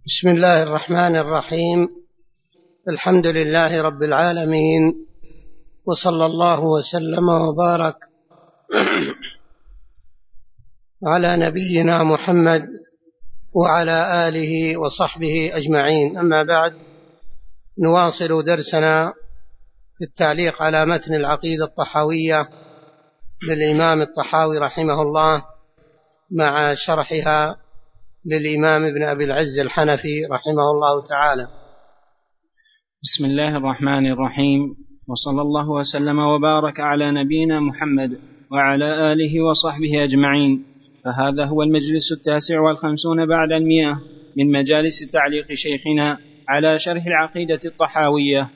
بسم الله الرحمن الرحيم. الحمد لله رب العالمين، وصلى الله وسلم وبارك على نبينا محمد وعلى آله وصحبه أجمعين. أما بعد، نواصل درسنا في التعليق على متن العقيدة الطحاوية للإمام الطحاوي رحمه الله، مع شرحها للإمام ابن أبي العز الحنفي رحمه الله تعالى. بسم الله الرحمن الرحيم، وصلى الله وسلم وبارك على نبينا محمد وعلى آله وصحبه أجمعين. فهذا هو المجلس 59 بعد 100 من مجالس تعليق شيخنا على شرح العقيدة الطحاوية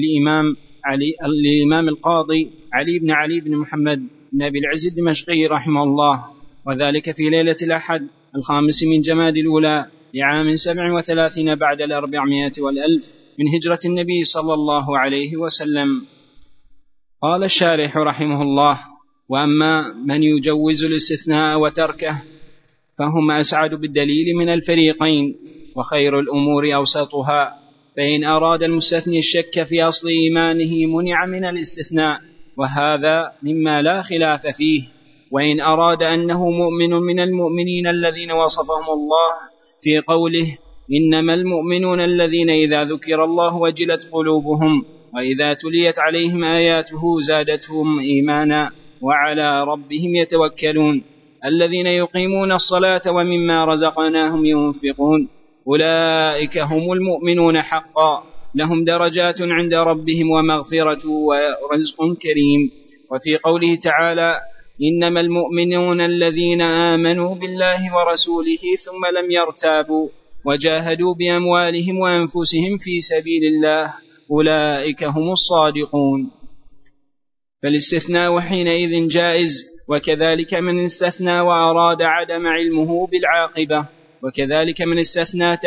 للإمام القاضي علي بن علي بن محمد بن أبي العز الدمشقي رحمه الله، وذلك في ليلة الأحد 5 من جماد الأولى لعام 37 بعد 400 والألف من هجرة النبي صلى الله عليه وسلم. قال الشارح رحمه الله: وأما من يجوز الاستثناء وتركه فهم أسعد بالدليل من الفريقين، وخير الأمور أوسطها. فإن أراد المستثني الشك في أصل إيمانه منع من الاستثناء، وهذا مما لا خلاف فيه. وإن أراد أنه مؤمن من المؤمنين الذين وصفهم الله في قوله: إنما المؤمنون الذين إذا ذكر الله وجلت قلوبهم وإذا تليت عليهم آياته زادتهم إيمانا وعلى ربهم يتوكلون الذين يقيمون الصلاة ومما رزقناهم ينفقون أولئك هم المؤمنون حقا، لهم درجات عند ربهم ومغفرة ورزق كريم. وفي قوله تعالى: إنما المؤمنون الذين آمنوا بالله ورسوله ثم لم يرتابوا وجاهدوا بأموالهم وأنفسهم في سبيل الله أولئك هم الصادقون. فالاستثناء حينئذ جائز، وكذلك من استثنى وأراد عدم علمه بالعاقبة، وكذلك من استثنى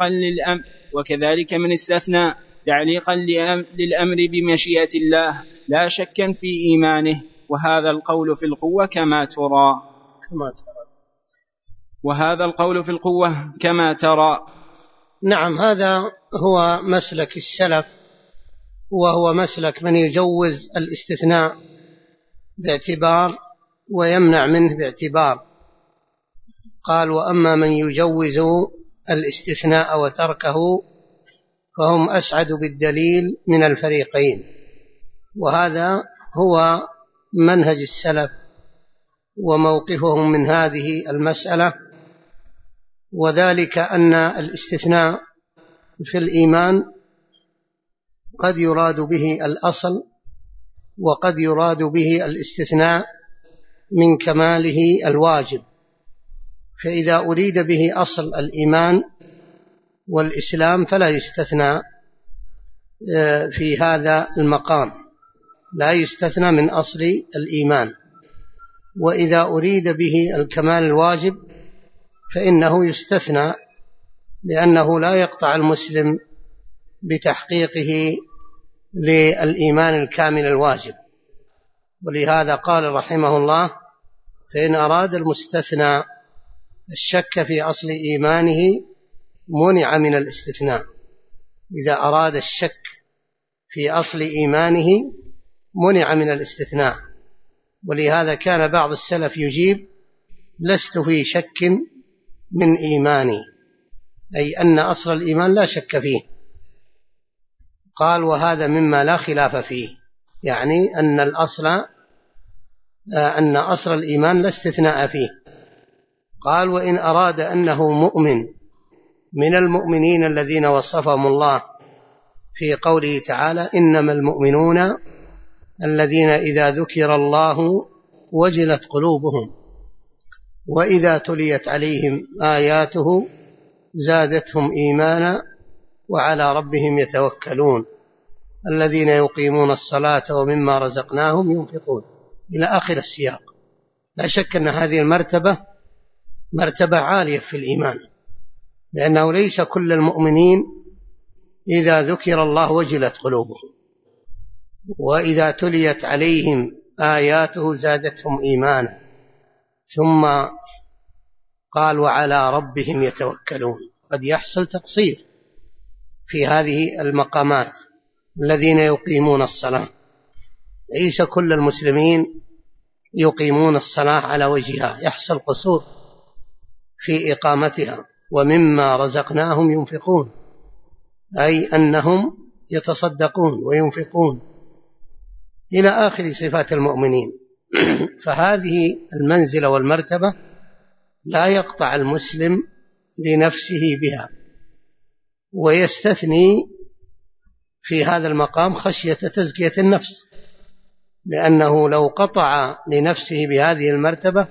تعليقا للأمر بمشيئة الله لا شكا في إيمانه. وهذا القول في القوة كما ترى. نعم، هذا هو مسلك السلف، وهو مسلك من يجوز الاستثناء باعتبار ويمنع منه باعتبار. قال: وأما من يجوز الاستثناء وتركه فهم أسعد بالدليل من الفريقين. وهذا هو منهج السلف وموقفهم من هذه المسألة، وذلك أن الاستثناء في الإيمان قد يراد به الأصل، وقد يراد به الاستثناء من كماله الواجب. فإذا أريد به أصل الإيمان والإسلام فلا يستثنى في هذا المقام، لا يستثنى من أصل الإيمان. وإذا أريد به الكمال الواجب فإنه يستثنى، لأنه لا يقطع المسلم بتحقيقه للإيمان الكامل الواجب. ولهذا قال رحمه الله: فإن أراد المستثنى الشك في أصل إيمانه منع من الاستثناء. إذا أراد الشك في أصل إيمانه منع من الاستثناء. ولهذا كان بعض السلف يجيب: لست في شك من إيماني، أي أن أصل الإيمان لا شك فيه. قال: وهذا مما لا خلاف فيه، يعني أن أصل الإيمان لا استثناء فيه. قال: وإن أراد أنه مؤمن من المؤمنين الذين وصفهم الله في قوله تعالى: إنما المؤمنون الذين إذا ذكر الله وجلت قلوبهم وإذا تليت عليهم آياته زادتهم إيمانا وعلى ربهم يتوكلون الذين يقيمون الصلاة ومما رزقناهم ينفقون، إلى آخر السياق. لا شك أن هذه المرتبة مرتبة عالية في الإيمان، لأنه ليس كل المؤمنين إذا ذكر الله وجلت قلوبهم وإذا تليت عليهم آياته زادتهم إيمانا. ثم قال: وعلى ربهم يتوكلون. قد يحصل تقصير في هذه المقامات الذين يقيمون الصلاة. ليس كل المسلمين يقيمون الصلاة على وجهها، يحصل قصور في إقامتها. ومما رزقناهم ينفقون، أي أنهم يتصدقون وينفقون إلى آخر صفات المؤمنين. فهذه المنزلة والمرتبة لا يقطع المسلم لنفسه بها، ويستثني في هذا المقام خشية تزكية النفس، لأنه لو قطع لنفسه بهذه المرتبة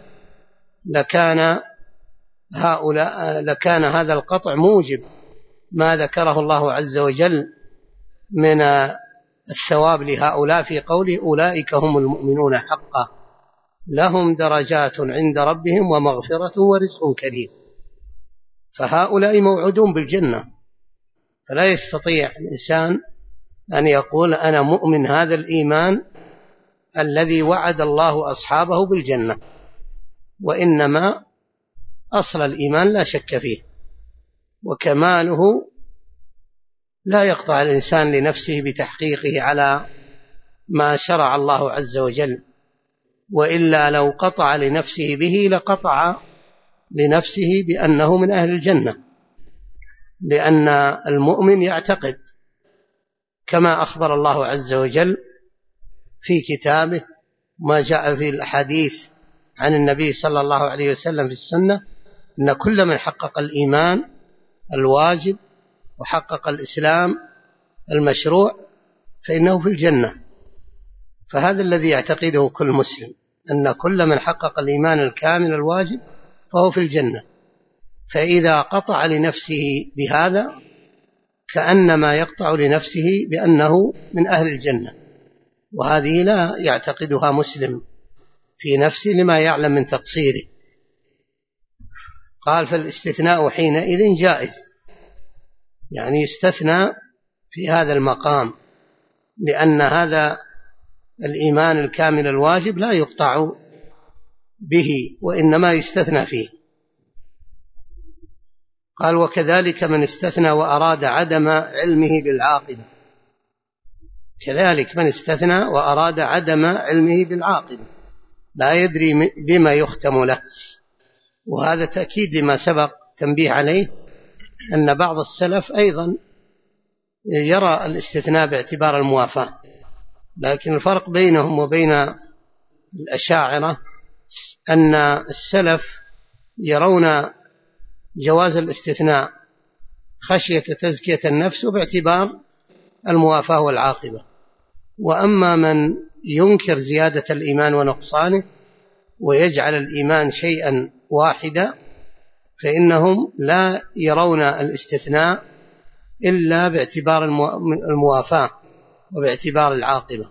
لكان هذا القطع موجب ما ذكره الله عز وجل من الثواب لهؤلاء في قوله أولئك هم المؤمنون حقا لهم درجات عند ربهم ومغفرة ورزق كريم. فهؤلاء موعودون بالجنة، فلا يستطيع الإنسان أن يقول أنا مؤمن هذا الإيمان الذي وعد الله أصحابه بالجنة، وإنما أصل الإيمان لا شك فيه، وكماله لا يقطع الإنسان لنفسه بتحقيقه على ما شرع الله عز وجل، وإلا لو قطع لنفسه به لقطع لنفسه بأنه من أهل الجنة، لأن المؤمن يعتقد كما أخبر الله عز وجل في كتابه ما جاء في الحديث عن النبي صلى الله عليه وسلم في السنة، أن كل من حقق الإيمان الواجب وحقق الإسلام المشروع فإنه في الجنة. فهذا الذي يعتقده كل مسلم، أن كل من حقق الإيمان الكامل الواجب فهو في الجنة. فإذا قطع لنفسه بهذا كأنما يقطع لنفسه بأنه من أهل الجنة، وهذه لا يعتقدها مسلم في نفسه لما يعلم من تقصيره. قال فالاستثناء حينئذ جائز، يعني يستثنى في هذا المقام، لأن هذا الإيمان الكامل الواجب لا يقطع به وإنما يستثنى فيه. قال وكذلك من استثنى وأراد عدم علمه بالعاقبة، كذلك من استثنى وأراد عدم علمه بالعاقبة، لا يدري بما يختم له. وهذا تأكيد لما سبق تنبيه عليه، أن بعض السلف أيضا يرى الاستثناء باعتبار الموافاة، لكن الفرق بينهم وبين الأشاعرة أن السلف يرون جواز الاستثناء خشية تزكية النفس باعتبار الموافاة والعاقبة، وأما من ينكر زيادة الإيمان ونقصانه ويجعل الإيمان شيئا واحدا فإنهم لا يرون الاستثناء إلا باعتبار الموافاة وباعتبار العاقبة.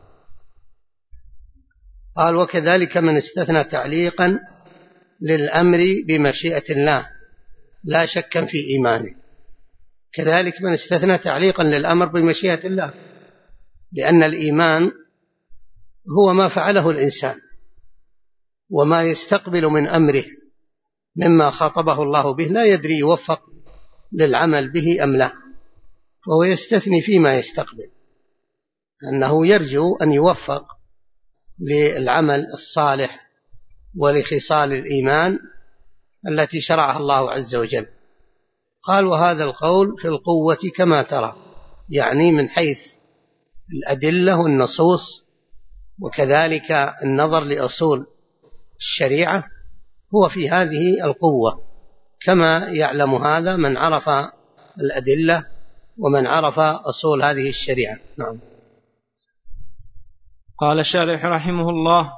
قال وكذلك من استثنى تعليقا للأمر بمشيئة الله لا شكا في إيمانه، كذلك من استثنى تعليقا للأمر بمشيئة الله، لأن الإيمان هو ما فعله الإنسان وما يستقبل من أمره مما خاطبه الله به، لا يدري يوفق للعمل به أم لا، وهو يستثني فيما يستقبل أنه يرجو أن يوفق للعمل الصالح ولخصال الإيمان التي شرعها الله عز وجل. قال وهذا القول في القوة كما ترى، يعني من حيث الأدلة والنصوص وكذلك النظر لأصول الشريعة هو في هذه القوة، كما يعلم هذا من عرف الأدلة ومن عرف أصول هذه الشريعة. نعم. قال الشارح رحمه الله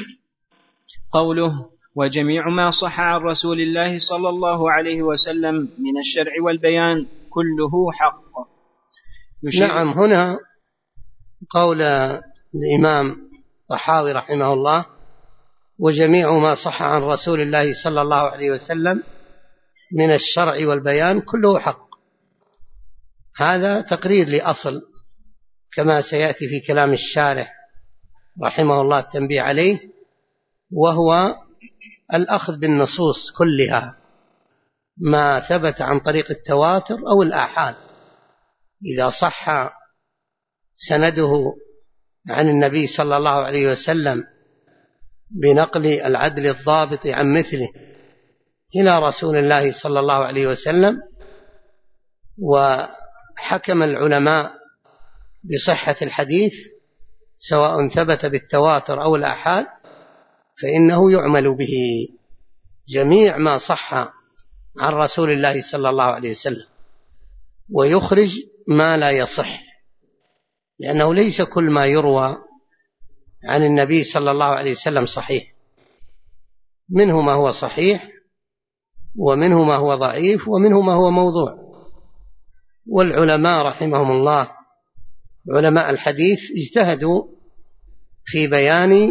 قوله وجميع ما صح عن رسول الله صلى الله عليه وسلم من الشرع والبيان كله حق. نعم، هنا قول الإمام طحاوي رحمه الله وجميع ما صح عن رسول الله صلى الله عليه وسلم من الشرع والبيان كله حق، هذا تقرير لأصل كما سيأتي في كلام الشارح رحمه الله التنبيه عليه، وهو الأخذ بالنصوص كلها ما ثبت عن طريق التواتر أو الآحاد. إذا صح سنده عن النبي صلى الله عليه وسلم بنقل العدل الضابط عن مثله إلى رسول الله صلى الله عليه وسلم، وحكم العلماء بصحة الحديث سواء ثبت بالتواتر أو الآحاد، فإنه يعمل به. جميع ما صح عن رسول الله صلى الله عليه وسلم، ويخرج ما لا يصح، لأنه ليس كل ما يروى عن النبي صلى الله عليه وسلم صحيح، منه ما هو صحيح ومنه ما هو ضعيف ومنه ما هو موضوع. والعلماء رحمهم الله، علماء الحديث، اجتهدوا في بيان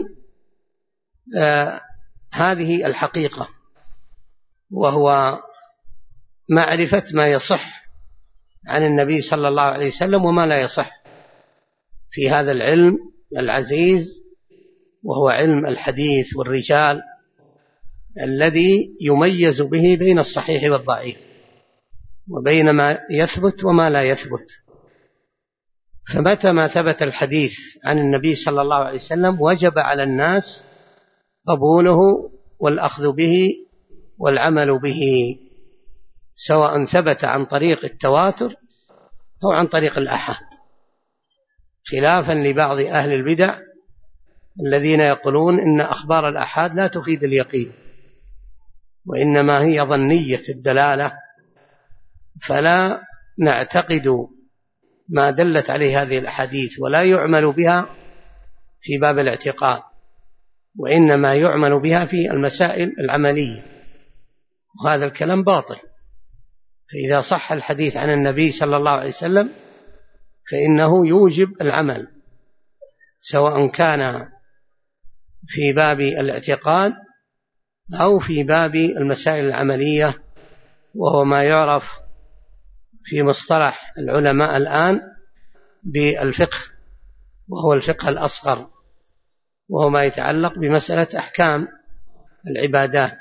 هذه الحقيقة، وهو معرفة ما يصح عن النبي صلى الله عليه وسلم وما لا يصح في هذا العلم العزيز، وهو علم الحديث والرجال الذي يميز به بين الصحيح والضعيف، وبين ما يثبت وما لا يثبت. فمتى ما ثبت الحديث عن النبي صلى الله عليه وسلم وجب على الناس قبوله والأخذ به والعمل به، سواء ثبت عن طريق التواتر أو عن طريق الآحاد، خلافا لبعض أهل البدع الذين يقولون إن أخبار الآحاد لا تفيد اليقين، وإنما هي ظنية الدلالة، فلا نعتقد ما دلت عليه هذه الأحاديث ولا يعمل بها في باب الاعتقاد، وإنما يعمل بها في المسائل العملية، وهذا الكلام باطل. فإذا صح الحديث عن النبي صلى الله عليه وسلم فإنه يوجب العمل، سواء كان في باب الاعتقاد أو في باب المسائل العملية، وهو ما يعرف في مصطلح العلماء الآن بالفقه، وهو الفقه الأصغر، وهو ما يتعلق بمسألة أحكام العبادات.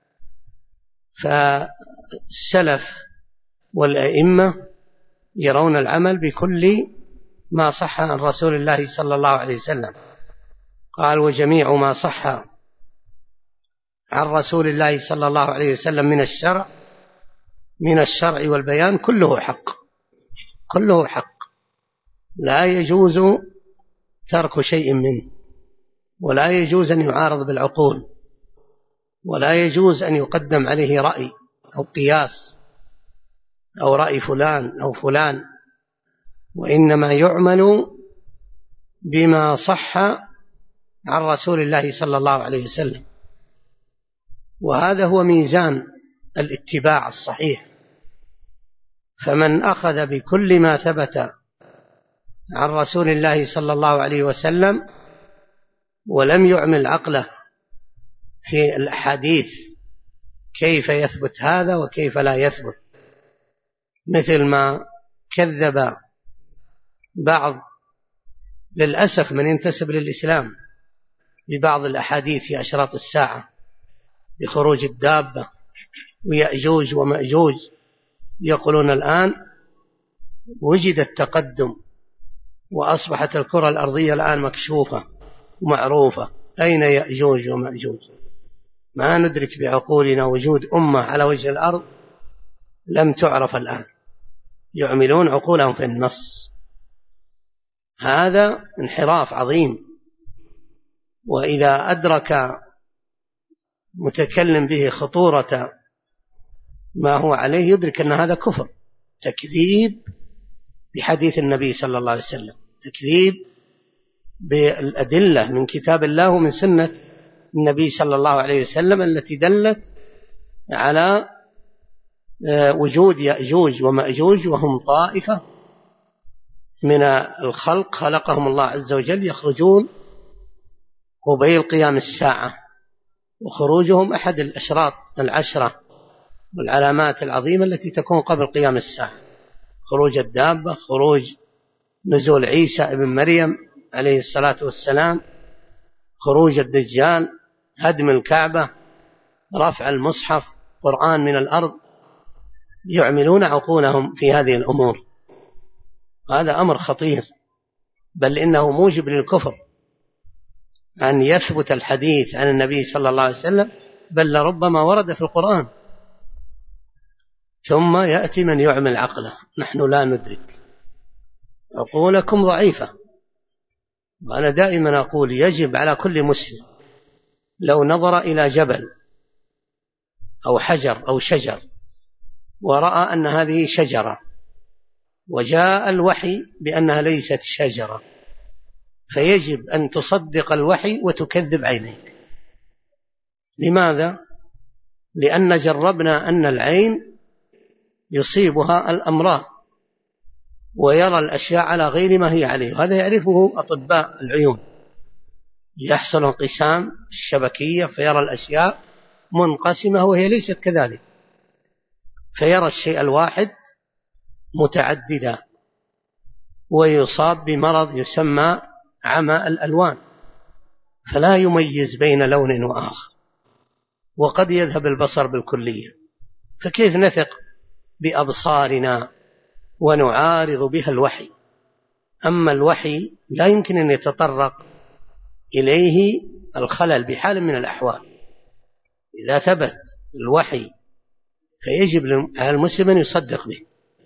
فالسلف والأئمة يرون العمل بكل ما صح عن رسول الله صلى الله عليه وسلم. قال: وجميع ما صح عن رسول الله صلى الله عليه وسلم من الشرع والبيان كله حق، كله حق، لا يجوز ترك شيء منه، ولا يجوز أن يعارض بالعقول، ولا يجوز أن يقدم عليه رأي أو قياس أو رأي فلان أو فلان، وإنما يعمل بما صح عن رسول الله صلى الله عليه وسلم. وهذا هو ميزان الاتباع الصحيح. فمن أخذ بكل ما ثبت عن رسول الله صلى الله عليه وسلم ولم يعمل عقله في الأحاديث كيف يثبت هذا وكيف لا يثبت، مثل ما كذب بعض للأسف من ينتسب للإسلام ببعض الأحاديث في أشراط الساعة بخروج الدابة ويأجوج ومأجوج. يقولون الآن وجد التقدم وأصبحت الكرة الأرضية الآن مكشوفة ومعروفة، أين يأجوج ومأجوج؟ ما ندرك بعقولنا وجود أمة على وجه الأرض لم تعرف الآن، يعملون عقولهم في النص. هذا انحراف عظيم، وإذا أدرك متكلم به خطورة ما هو عليه يدرك أن هذا كفر، تكذيب بحديث النبي صلى الله عليه وسلم، تكذيب بالأدلة من كتاب الله ومن سنة النبي صلى الله عليه وسلم التي دلت على وجود يأجوج ومأجوج، وهم طائفة من الخلق خلقهم الله عز وجل، يخرجون قبيل قيام الساعة، وخروجهم أحد الأشراط العشرة والعلامات العظيمة التي تكون قبل قيام الساعة: خروج الدابة، خروج نزول عيسى ابن مريم عليه الصلاة والسلام، خروج الدجال، هدم الكعبة، رفع المصحف قرآن من الأرض. يعملون عقولهم في هذه الأمور. هذا أمر خطير، بل إنه موجب للكفر أن يثبت الحديث عن النبي صلى الله عليه وسلم، بل لربما ورد في القرآن، ثم يأتي من يعمل عقله. نحن لا ندرك، عقولكم ضعيفة. وأنا دائما أقول يجب على كل مسلم لو نظر إلى جبل أو حجر أو شجر ورأى أن هذه شجرة وجاء الوحي بأنها ليست شجرة، فيجب أن تصدق الوحي وتكذب عينيك. لماذا؟ لأن جربنا أن العين يصيبها الأمراض ويرى الأشياء على غير ما هي عليه، هذا يعرفه أطباء العيون. يحصل انقسام الشبكية فيرى الأشياء منقسمة وهي ليست كذلك، فيرى الشيء الواحد متعددا، ويصاب بمرض يسمى عمى الألوان، فلا يميز بين لون وآخر، وقد يذهب البصر بالكلية. فكيف نثق بأبصارنا ونعارض بها الوحي؟ أما الوحي لا يمكن أن يتطرق إليه الخلل بحال من الأحوال. إذا ثبت الوحي فيجب على المسلم أن يصدق به،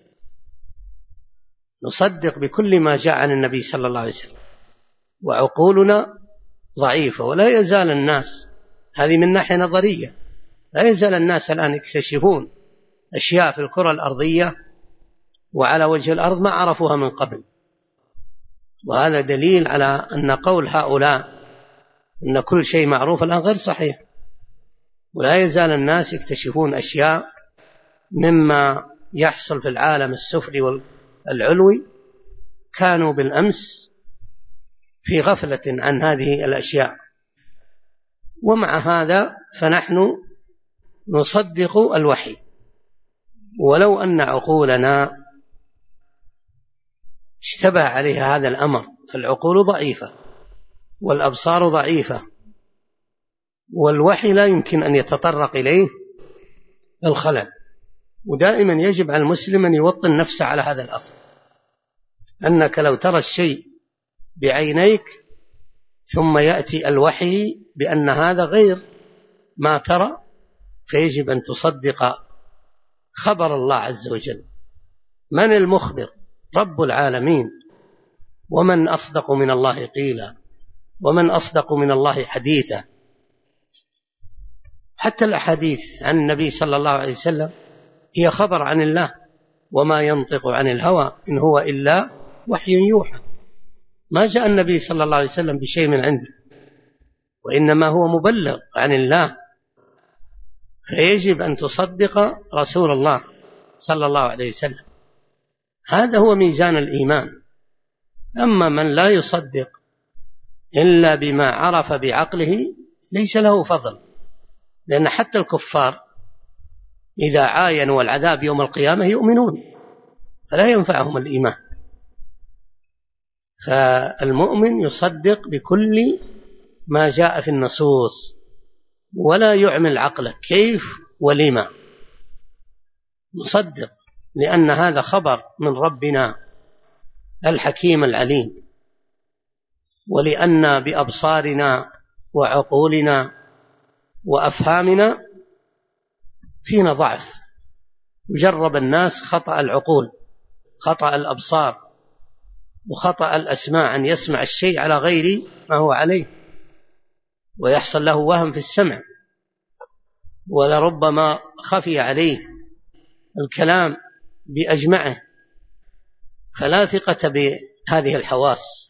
نصدق بكل ما جاء عن النبي صلى الله عليه وسلم. وعقولنا ضعيفة، ولا يزال الناس، هذه من ناحية نظرية، لا يزال الناس الآن يكتشفون أشياء في الكرة الأرضية وعلى وجه الأرض ما عرفوها من قبل. وهذا دليل على أن قول هؤلاء أن كل شيء معروف الآن غير صحيح. ولا يزال الناس يكتشفون أشياء مما يحصل في العالم السفلي والعلوي، كانوا بالأمس في غفلة عن هذه الأشياء. ومع هذا فنحن نصدق الوحي، ولو أن عقولنا اشتبه عليها هذا الأمر. فالعقول ضعيفة والأبصار ضعيفة، والوحي لا يمكن أن يتطرق إليه الخلل. ودائما يجب على المسلم أن يوطن نفسه على هذا الأصل، أنك لو ترى الشيء بعينيك ثم يأتي الوحي بأن هذا غير ما ترى، فيجب أن تصدق خبر الله عز وجل. من المخبر؟ رب العالمين. ومن أصدق من الله قيلا، ومن أصدق من الله حديثا. حتى الأحاديث عن النبي صلى الله عليه وسلم هي خبر عن الله، وما ينطق عن الهوى إن هو إلا وحي يوحى. ما جاء النبي صلى الله عليه وسلم بشيء من عنده، وإنما هو مبلغ عن الله، فيجب أن تصدق رسول الله صلى الله عليه وسلم. هذا هو ميزان الإيمان. أما من لا يصدق إلا بما عرف بعقله ليس له فضل، لأن حتى الكفار إذا عاينوا العذاب يوم القيامة يؤمنون، فلا ينفعهم الإيمان. فالمؤمن يصدق بكل ما جاء في النصوص ولا يعمل عقله كيف ولما. نصدق لأن هذا خبر من ربنا الحكيم العليم، ولأن بأبصارنا وعقولنا وأفهامنا فينا ضعف. يجرب الناس خطأ العقول، خطأ الأبصار، وخطأ الأسماع، أن يسمع الشيء على غير ما هو عليه ويحصل له وهم في السمع، ولربما خفي عليه الكلام بأجمعه. فلا ثقة بهذه الحواس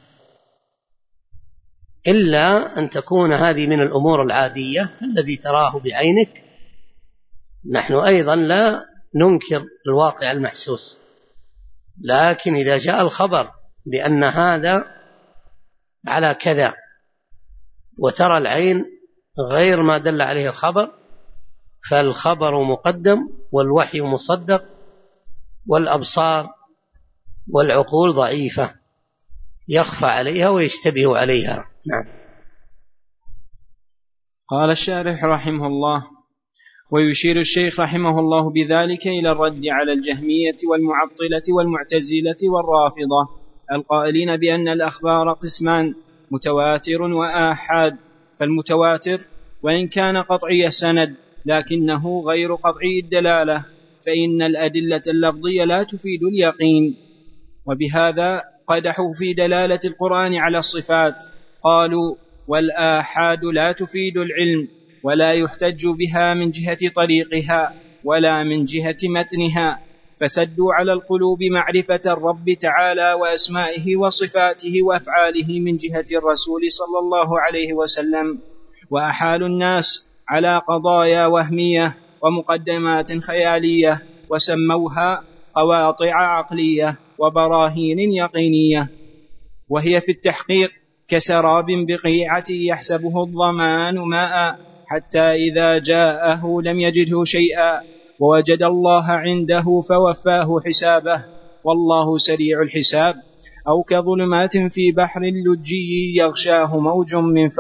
إلا أن تكون هذه من الأمور العادية الذي تراه بعينك. نحن أيضا لا ننكر الواقع المحسوس، لكن إذا جاء الخبر بأن هذا على كذا وترى العين غير ما دل عليه الخبر، فالخبر مقدم والوحي مصدق، والأبصار والعقول ضعيفة يخفى عليها ويشتبه عليها. نعم. قال الشارح رحمه الله: ويشير الشيخ رحمه الله بذلك إلى الرد على الجهمية والمعطلة والمعتزلة والرافضة القائلين بأن الأخبار قسمان: متواتر وآحاد. فالمتواتر وإن كان قطعي السند لكنه غير قطعي الدلالة، فإن الأدلة اللفظية لا تفيد اليقين، وبهذا قدحوا في دلالة القرآن على الصفات. قالوا: والآحاد لا تفيد العلم، ولا يحتج بها من جهة طريقها ولا من جهة متنها، فسدوا على القلوب معرفة الرب تعالى وأسمائه وصفاته وأفعاله من جهة الرسول صلى الله عليه وسلم، وأحالوا الناس على قضايا وهمية ومقدمات خيالية، وسموها قواطع عقلية وبراهين يقينية، وهي في التحقيق كسراب بقيعة يحسبه الظمآن ماء، حتى إذا جاءه لم يجده شيئا، ووجد الله عنده فوفاه حسابه، والله سريع الحساب. أو كظلمات في بحر لجي يغشاه موج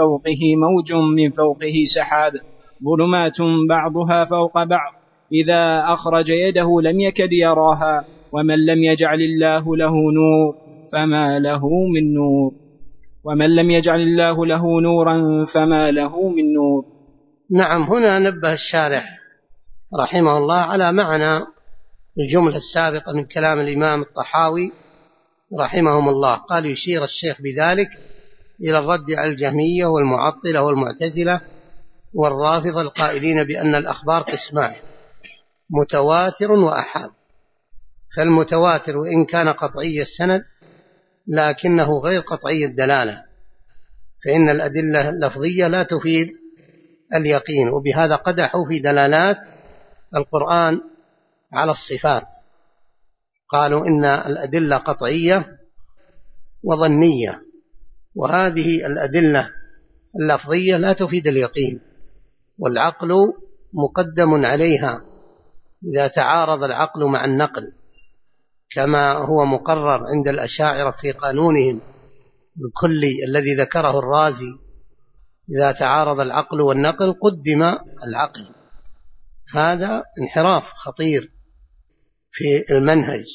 من فوقه سحاب، ظلمات بعضها فوق بعض، إذا أخرج يده لم يكد يراها، ومن لم يجعل الله له نور فما له من نور، ومن لم يجعل الله له نورا فما له من نور. نعم، هنا نبه الشارح رحمه الله على معنى الجملة السابقة من كلام الإمام الطحاوي رحمهم الله. قال: يشير الشيخ بذلك إلى الرد على الجهمية والمعطلة والمعتزلة والرافضة القائلين بأن الأخبار قسمان: متواتر وآحاد. فالمتواتر وإن كان قطعي السند لكنه غير قطعي الدلالة، فإن الأدلة اللفظية لا تفيد اليقين، وبهذا قدحوا في دلالات القرآن على الصفات. قالوا إن الأدلة قطعية وظنية، وهذه الأدلة اللفظية لا تفيد اليقين، والعقل مقدم عليها إذا تعارض العقل مع النقل، كما هو مقرر عند الأشاعرة في قانونهم الكلي الذي ذكره الرازي: إذا تعارض العقل والنقل قدم العقل. هذا انحراف خطير في المنهج،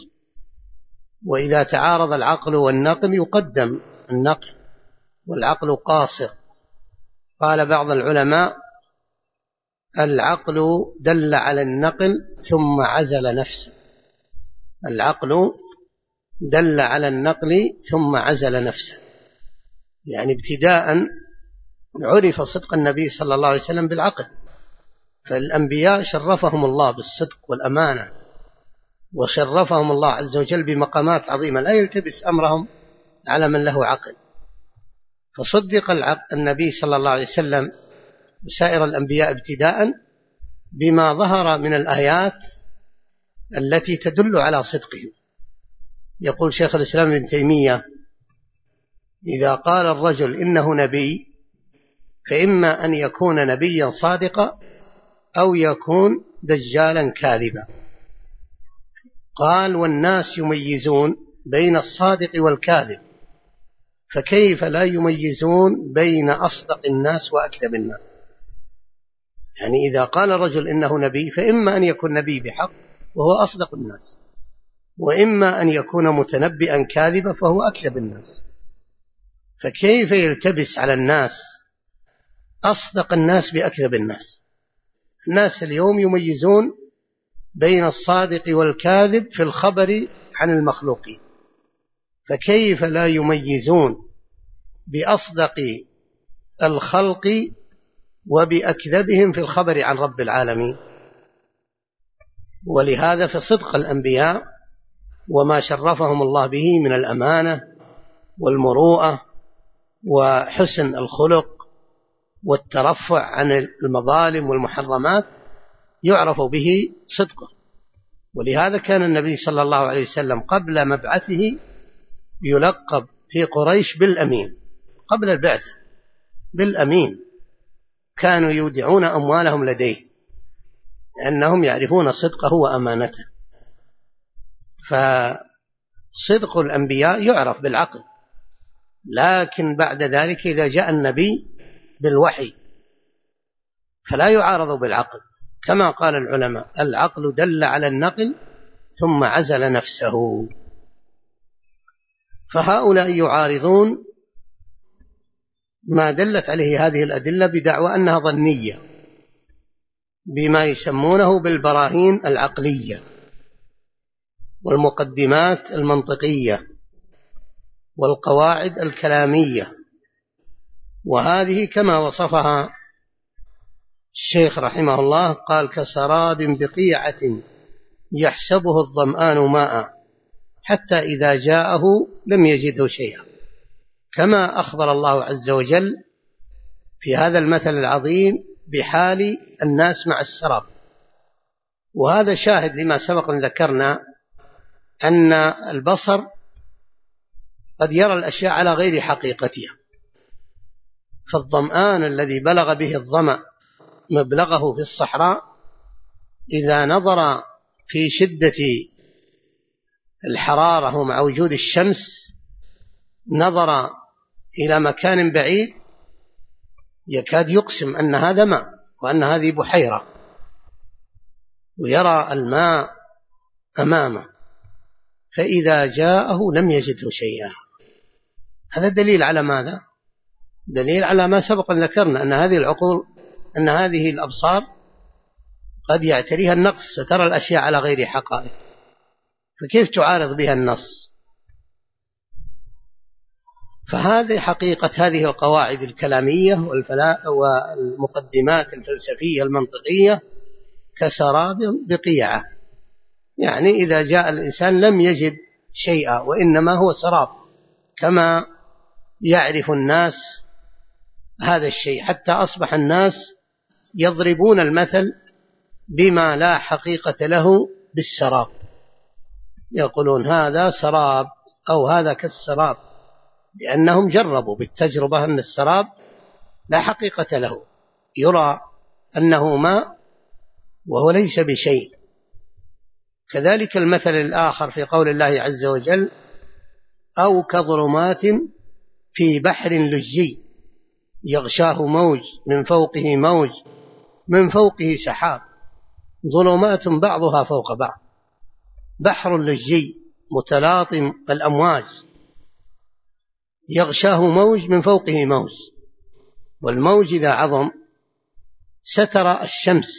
وإذا تعارض العقل والنقل يقدم النقل، والعقل قاصر. قال بعض العلماء: العقل دل على النقل ثم عزل نفسه. العقل دل على النقل ثم عزل نفسه، يعني ابتداء عرف صدق النبي صلى الله عليه وسلم بالعقل، فالأنبياء شرفهم الله بالصدق والأمانة، وشرفهم الله عز وجل بمقامات عظيمة لا يلتبس أمرهم على من له عقل. فصدق النبي صلى الله عليه وسلم وسائر الأنبياء ابتداء بما ظهر من الآيات التي تدل على صدقهم. يقول شيخ الإسلام ابن تيمية: إذا قال الرجل إنه نبي فإما أن يكون نبيا صادقا أو يكون دجالا كاذبا. قال: والناس يميزون بين الصادق والكاذب، فكيف لا يميزون بين أصدق الناس وأكذب الناس؟ يعني إذا قال الرجل إنه نبي فإما أن يكون نبي بحق وهو أصدق الناس، وإما أن يكون متنبئا كاذبا فهو أكذب الناس. فكيف يلتبس على الناس أصدق الناس بأكذب الناس؟ الناس اليوم يميزون بين الصادق والكاذب في الخبر عن المخلوقين، فكيف لا يميزون بأصدق الخلق وبأكذبهم في الخبر عن رب العالمين؟ ولهذا في صدق الأنبياء وما شرفهم الله به من الأمانة والمروءة وحسن الخلق والترفع عن المظالم والمحرمات يعرف به صدقه. ولهذا كان النبي صلى الله عليه وسلم قبل مبعثه يلقب في قريش بالأمين، قبل البعثة بالأمين، كانوا يودعون أموالهم لديه لأنهم يعرفون صدقه وأمانته. فصدق الأنبياء يعرف بالعقل، لكن بعد ذلك إذا جاء النبي بالوحي فلا يعارض بالعقل، كما قال العلماء: العقل دل على النقل ثم عزل نفسه. فهؤلاء يعارضون ما دلت عليه هذه الأدلة بدعوى أنها ظنية، بما يسمونه بالبراهين العقلية والمقدمات المنطقية والقواعد الكلامية، وهذه كما وصفها الشيخ رحمه الله قال: كسراب بقيعة يحسبه الظمآن ماء حتى إذا جاءه لم يجده شيئا، كما أخبر الله عز وجل في هذا المثل العظيم بحال الناس مع السراب. وهذا شاهد لما سبق أن ذكرنا أن البصر قد يرى الأشياء على غير حقيقتها، فالظمآن الذي بلغ به الظمأ مبلغه في الصحراء إذا نظر في شدة الحرارة ومع وجود الشمس نظر إلى مكان بعيد يكاد يقسم أن هذا ماء وأن هذه بحيرة، ويرى الماء أمامه، فإذا جاءه لم يجده شيئا. هذا دليل على ماذا؟ دليل على ما سبق أن ذكرنا، أن هذه العقول، أن هذه الأبصار قد يعتريها النقص فترى الأشياء على غير حقائق، فكيف تعارض بها النص؟ فهذه حقيقة هذه القواعد الكلامية والمقدمات الفلسفية المنطقية كسراب بقيعة، يعني إذا جاء الإنسان لم يجد شيئا وإنما هو سراب، كما يعرف الناس هذا الشيء، حتى أصبح الناس يضربون المثل بما لا حقيقة له بالسراب، يقولون هذا سراب أو هذا كالسراب، لأنهم جربوا بالتجربة أن السراب لا حقيقة له، يرى أنه ماء وهو ليس بشيء. كذلك المثل الآخر في قول الله عز وجل: أو كظلمات في بحر لجي يغشاه موج من فوقه موج من فوقه سحاب ظلمات بعضها فوق بعض. بحر لجي متلاطم الأمواج يغشاه موج من فوقه موج، والموج إذا عظم ستر الشمس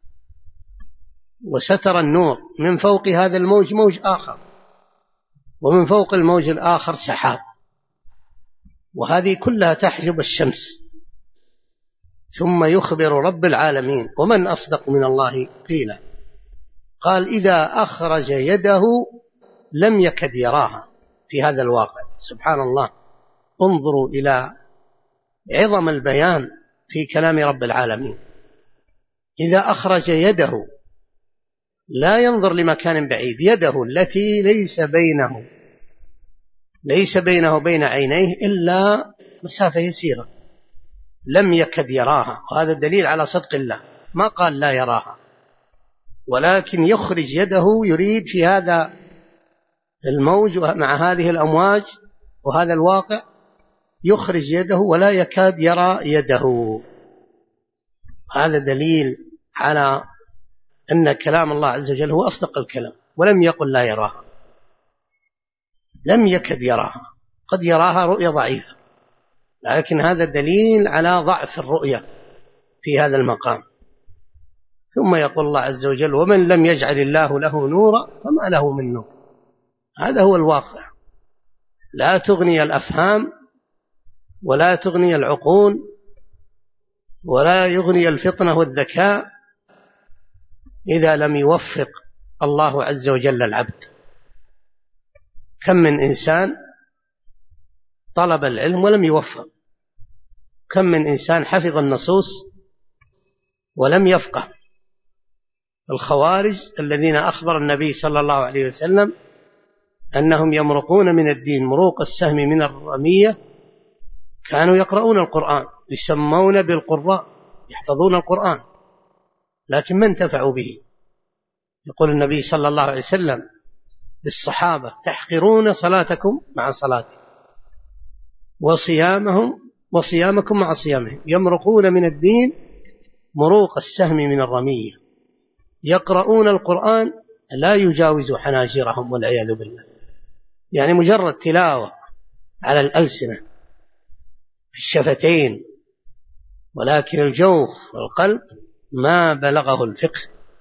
وستر النور، من فوق هذا الموج موج آخر، ومن فوق الموج الآخر سحاب، وهذه كلها تحجب الشمس. ثم يخبر رب العالمين: ومن أصدق من الله قيلا، قال: إذا أخرج يده لم يكد يراها. في هذا الواقع سبحان الله، انظروا إلى عظم البيان في كلام رب العالمين. إذا أخرج يده، لا ينظر لمكان بعيد، يده التي ليس بينه وبين عينيه إلا مسافة يسيرة، لم يكد يراها، وهذا دليل على صدق الله، ما قال لا يراها، ولكن يخرج يده، يريد في هذا الموج مع هذه الأمواج وهذا الواقع يخرج يده ولا يكاد يرى يده. هذا دليل على أن كلام الله عز وجل هو أصدق الكلام، ولم يقل لا يراها، لم يكد يراها، قد يراها رؤية ضعيفة، لكن هذا دليل على ضعف الرؤية في هذا المقام. ثم يقول الله عز وجل: ومن لم يجعل الله له نورا فما له من نور. هذا هو الواقع، لا تغني الأفهام ولا تغني العقول ولا يغني الفطنة والذكاء إذا لم يوفق الله عز وجل العبد. كم من إنسان طلب العلم ولم يوفق، كم من إنسان حفظ النصوص ولم يفقه. الخوارج الذين أخبر النبي صلى الله عليه وسلم أنهم يمرقون من الدين مروق السهم من الرمية، كانوا يقرؤون القرآن، يسمون بالقراء، يحفظون القرآن، لكن ما انتفعوا به. يقول النبي صلى الله عليه وسلم للصحابة: تحقرون صلاتكم مع صلاتي وصيامكم مع صيامهم، يمرقون من الدين مروق السهم من الرمية. يقرؤون القرآن لا يجاوز حناجرهم والعياذ بالله، يعني مجرد تلاوة على الألسنة في الشفتين، ولكن الجوف والقلب ما بلغه الفقه.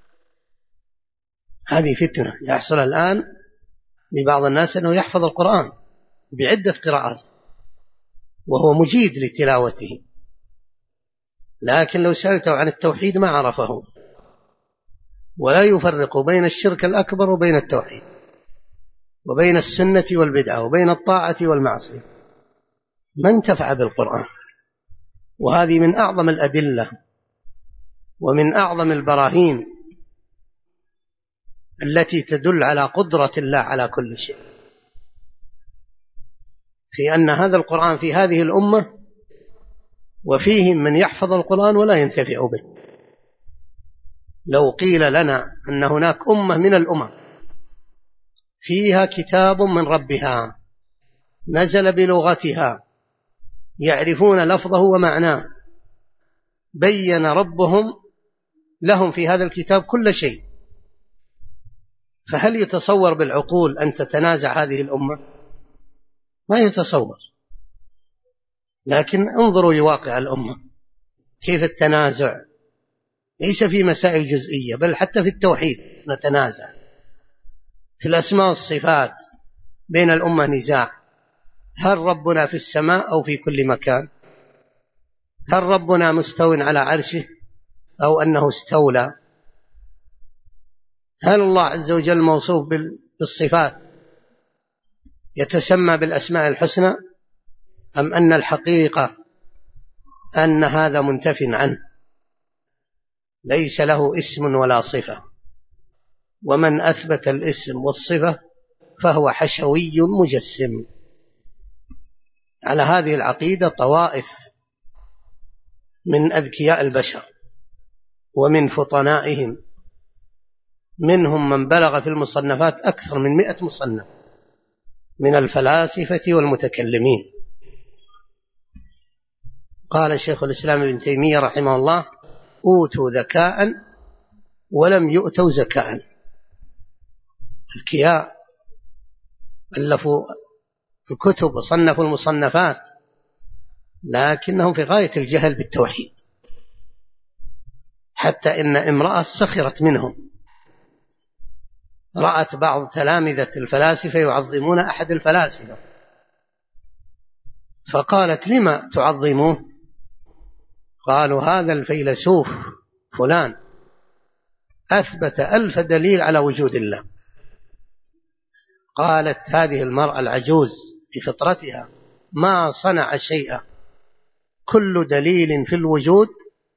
هذه فتنة يحصل الآن لبعض الناس أنه يحفظ القرآن بعدة قراءات وهو مجيد لتلاوته، لكن لو سألته عن التوحيد ما عرفه، ولا يفرق بين الشرك الأكبر وبين التوحيد، وبين السنة والبدعة، وبين الطاعة والمعصية. ما انتفع بالقرآن. وهذه من أعظم الأدلة ومن أعظم البراهين التي تدل على قدرة الله على كل شيء، في أن هذا القرآن في هذه الأمة وفيهم من يحفظ القرآن ولا ينتفع به. لو قيل لنا أن هناك أمة من الأمم فيها كتاب من ربها نزل بلغتها يعرفون لفظه ومعناه، بين ربهم لهم في هذا الكتاب كل شيء، فهل يتصور بالعقول أن تتنازع هذه الأمة؟ ما يتصور. لكن انظروا لواقع الأمة كيف التنازع، ليس في مسائل جزئية، بل حتى في التوحيد نتنازع، في الأسماء والصفات بين الأمة نزاع، هل ربنا في السماء أو في كل مكان؟ هل ربنا مستو على عرشه أو أنه استولى؟ هل الله عز وجل موصوف بالصفات يتسمى بالأسماء الحسنى، أم أن الحقيقة أن هذا منتف عنه ليس له اسم ولا صفة؟ ومن أثبت الاسم والصفة فهو حشوي مجسم. على هذه العقيدة طوائف من أذكياء البشر ومن فطنائهم، منهم من بلغ في المصنفات أكثر من 100 مصنف من الفلاسفة والمتكلمين. قال شيخ الإسلام ابن تيمية رحمه الله: أوتوا ذكاء ولم يؤتوا زكاء. أذكياء ألفوا الكتب وصنفوا المصنفات، لكنهم في غاية الجهل بالتوحيد، حتى إن امرأة سخرت منهم، رأت بعض تلامذة الفلاسفة يعظمون أحد الفلاسفة، فقالت: لما تعظموه؟ قالوا: هذا الفيلسوف فلان أثبت 1000 دليل على وجود الله. قالت هذه المرأة العجوز بفطرتها: ما صنع شيئا، كل دليل في الوجود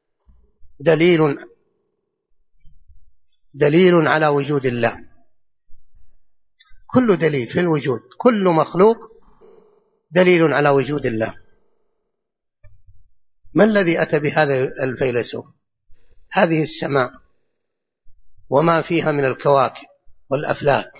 دليل على وجود الله، كل دليل في الوجود، كل مخلوق دليل على وجود الله. ما الذي أتى بهذا الفيلسوف؟ هذه السماء وما فيها من الكواكب والأفلاك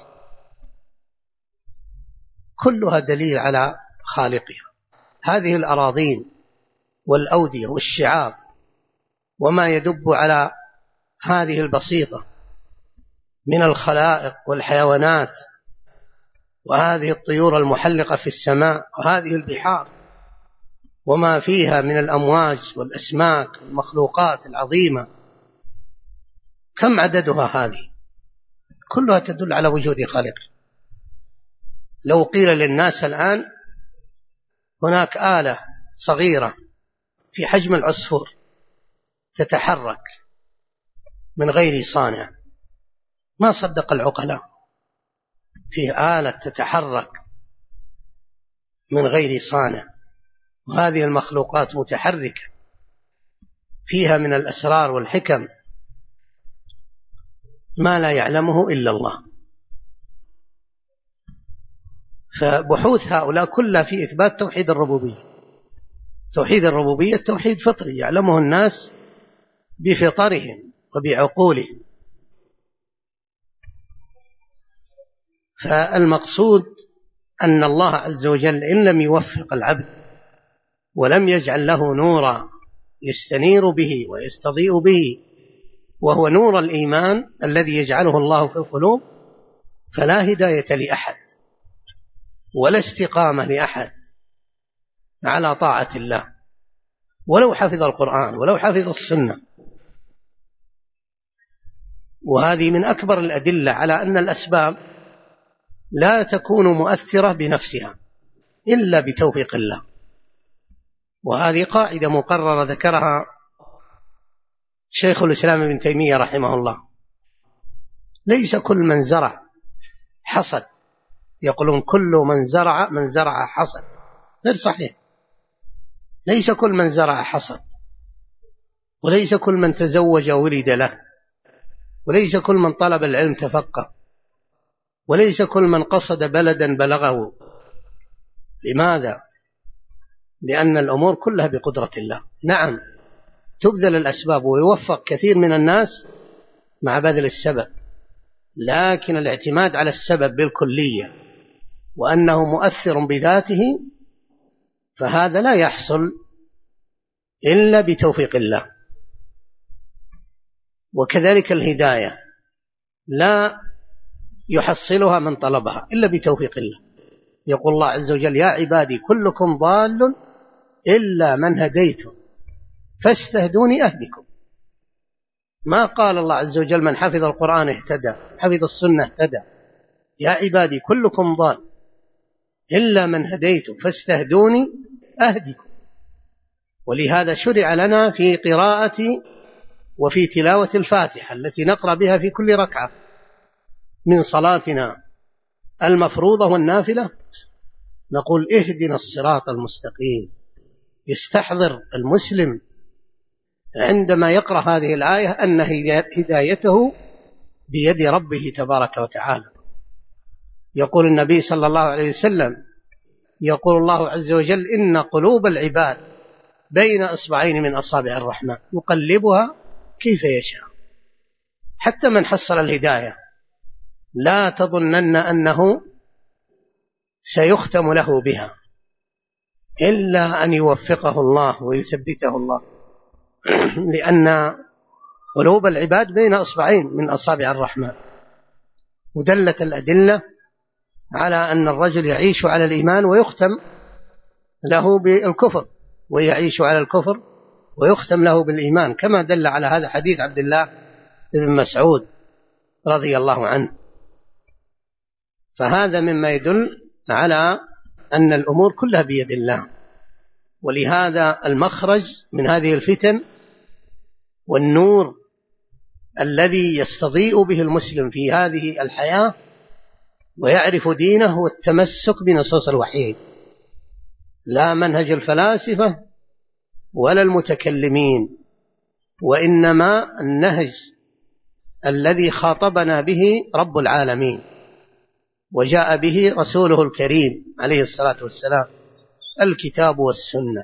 كلها دليل على خالقها. هذه الأراضين والأودية والشعاب وما يدب على هذه البسيطة من الخلائق والحيوانات، وهذه الطيور المحلقة في السماء، وهذه البحار وما فيها من الأمواج والأسماك والمخلوقات العظيمة، كم عددها؟ هذه كلها تدل على وجود خالق. لو قيل للناس الآن هناك آلة صغيرة في حجم العصفور تتحرك من غير صانع، ما صدق العقلاء. فيه آلة تتحرك من غير صانع، وهذه المخلوقات متحركة فيها من الأسرار والحكم ما لا يعلمه إلا الله. فبحوث هؤلاء كلها في إثبات توحيد الربوبية. توحيد الربوبية توحيد فطري يعلمه الناس بفطرهم وبعقولهم. فالمقصود أن الله عز وجل إن لم يوفق العبد ولم يجعل له نورا يستنير به ويستضيء به وهو نور الإيمان الذي يجعله الله في القلوب، فلا هداية لأحد ولا استقامة لأحد على طاعة الله ولو حفظ القرآن ولو حفظ السنة. وهذه من أكبر الأدلة على أن الأسباب لا تكون مؤثرة بنفسها إلا بتوفيق الله. وهذه قاعدة مقررة ذكرها شيخ الإسلام ابن تيمية رحمه الله: ليس كل من زرع حصد. يقولون كل من زرع حصد، غير صحيح. ليس كل من زرع حصد، وليس كل من تزوج ولد له، وليس كل من طلب العلم تفقه، وليس كل من قصد بلدا بلغه. لماذا؟ لأن الأمور كلها بقدرة الله. نعم تبذل الأسباب ويوفق كثير من الناس مع بذل السبب، لكن الاعتماد على السبب بالكلية وأنه مؤثر بذاته فهذا لا يحصل إلا بتوفيق الله. وكذلك الهداية لا يحصلها من طلبها إلا بتوفيق الله. يقول الله عز وجل: يا عبادي كلكم ضال إلا من هديته فاستهدوني أهدكم. ما قال الله عز وجل من حفظ القرآن اهتدى، حفظ السنة اهتدى. يا عبادي كلكم ضال إلا من هديته فاستهدوني أهدكم. ولهذا شرع لنا في قراءة وفي تلاوة الفاتحة التي نقرأ بها في كل ركعة من صلاتنا المفروضة والنافلة، نقول: اهدنا الصراط المستقيم. يستحضر المسلم عندما يقرأ هذه الآية أن هدايته بيد ربه تبارك وتعالى. يقول النبي صلى الله عليه وسلم: يقول الله عز وجل: إن قلوب العباد بين إصبعين من أصابع الرحمن يقلبها كيف يشاء. حتى من حصل الهداية لا تظنن أنه سيختم له بها إلا أن يوفقه الله ويثبته الله، لأن قلوب العباد بين إصبعين من أصابع الرحمن. ودلت الأدلة على أن الرجل يعيش على الإيمان ويختم له بالكفر، ويعيش على الكفر ويختم له بالإيمان، كما دل على هذا حديث عبد الله بن مسعود رضي الله عنه. فهذا مما يدل على أن الأمور كلها بيد الله. ولهذا المخرج من هذه الفتن والنور الذي يستضيء به المسلم في هذه الحياة ويعرف دينه هو التمسك بنصوص الوحيين، لا منهج الفلاسفة ولا المتكلمين، وإنما النهج الذي خاطبنا به رب العالمين وجاء به رسوله الكريم عليه الصلاة والسلام، الكتاب والسنة.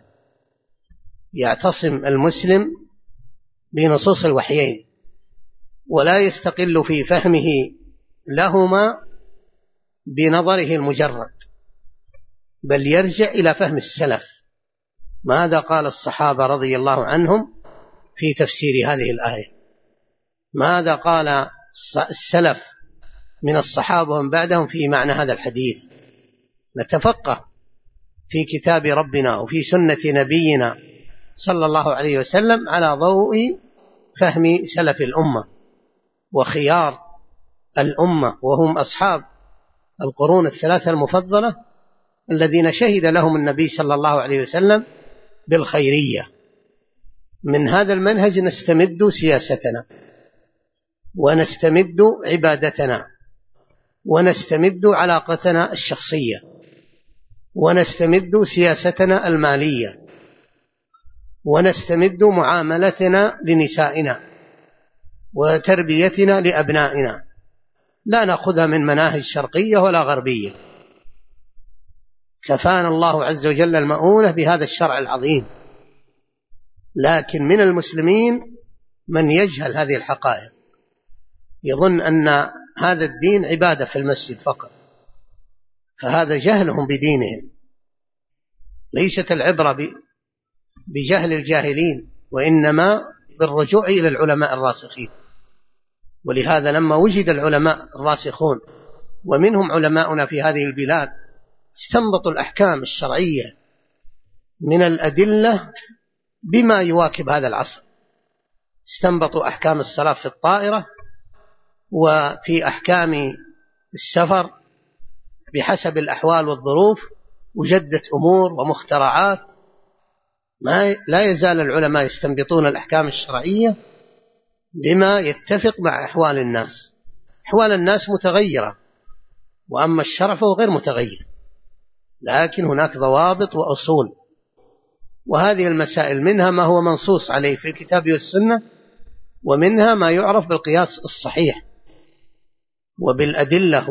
يعتصم المسلم بنصوص الوحيين ولا يستقل في فهمه لهما بنظره المجرد، بل يرجع إلى فهم السلف. ماذا قال الصحابة رضي الله عنهم في تفسير هذه الآية؟ ماذا قال السلف من الصحابة ومن بعدهم في معنى هذا الحديث؟ نتفقه في كتاب ربنا وفي سنة نبينا صلى الله عليه وسلم على ضوء فهم سلف الأمة وخيار الأمة، وهم أصحاب القرون الثلاثة المفضلة الذين شهد لهم النبي صلى الله عليه وسلم بالخيرية. من هذا المنهج نستمد سياستنا ونستمد عبادتنا ونستمد علاقتنا الشخصية ونستمد سياستنا المالية ونستمد معاملتنا لنسائنا وتربيتنا لأبنائنا. لا نأخذها من مناهج شرقية ولا غربية. كفانا الله عز وجل المؤونة بهذا الشرع العظيم. لكن من المسلمين من يجهل هذه الحقائق، يظن أن هذا الدين عبادة في المسجد فقط، فهذا جهلهم بدينهم. ليست العبرة بجهل الجاهلين، وإنما بالرجوع إلى العلماء الراسخين. ولهذا لما وجد العلماء الراسخون ومنهم علماؤنا في هذه البلاد استنبطوا الأحكام الشرعية من الأدلة بما يواكب هذا العصر. استنبطوا أحكام الصلاة في الطائرة وفي أحكام السفر بحسب الأحوال والظروف، وجدت أمور ومخترعات. لا يزال العلماء يستنبطون الأحكام الشرعية بما يتفق مع أحوال الناس. أحوال الناس متغيرة، وأما الشرع فهو غير متغير، لكن هناك ضوابط وأصول. وهذه المسائل منها ما هو منصوص عليه في الكتاب والسنة، ومنها ما يعرف بالقياس الصحيح وبالأدلة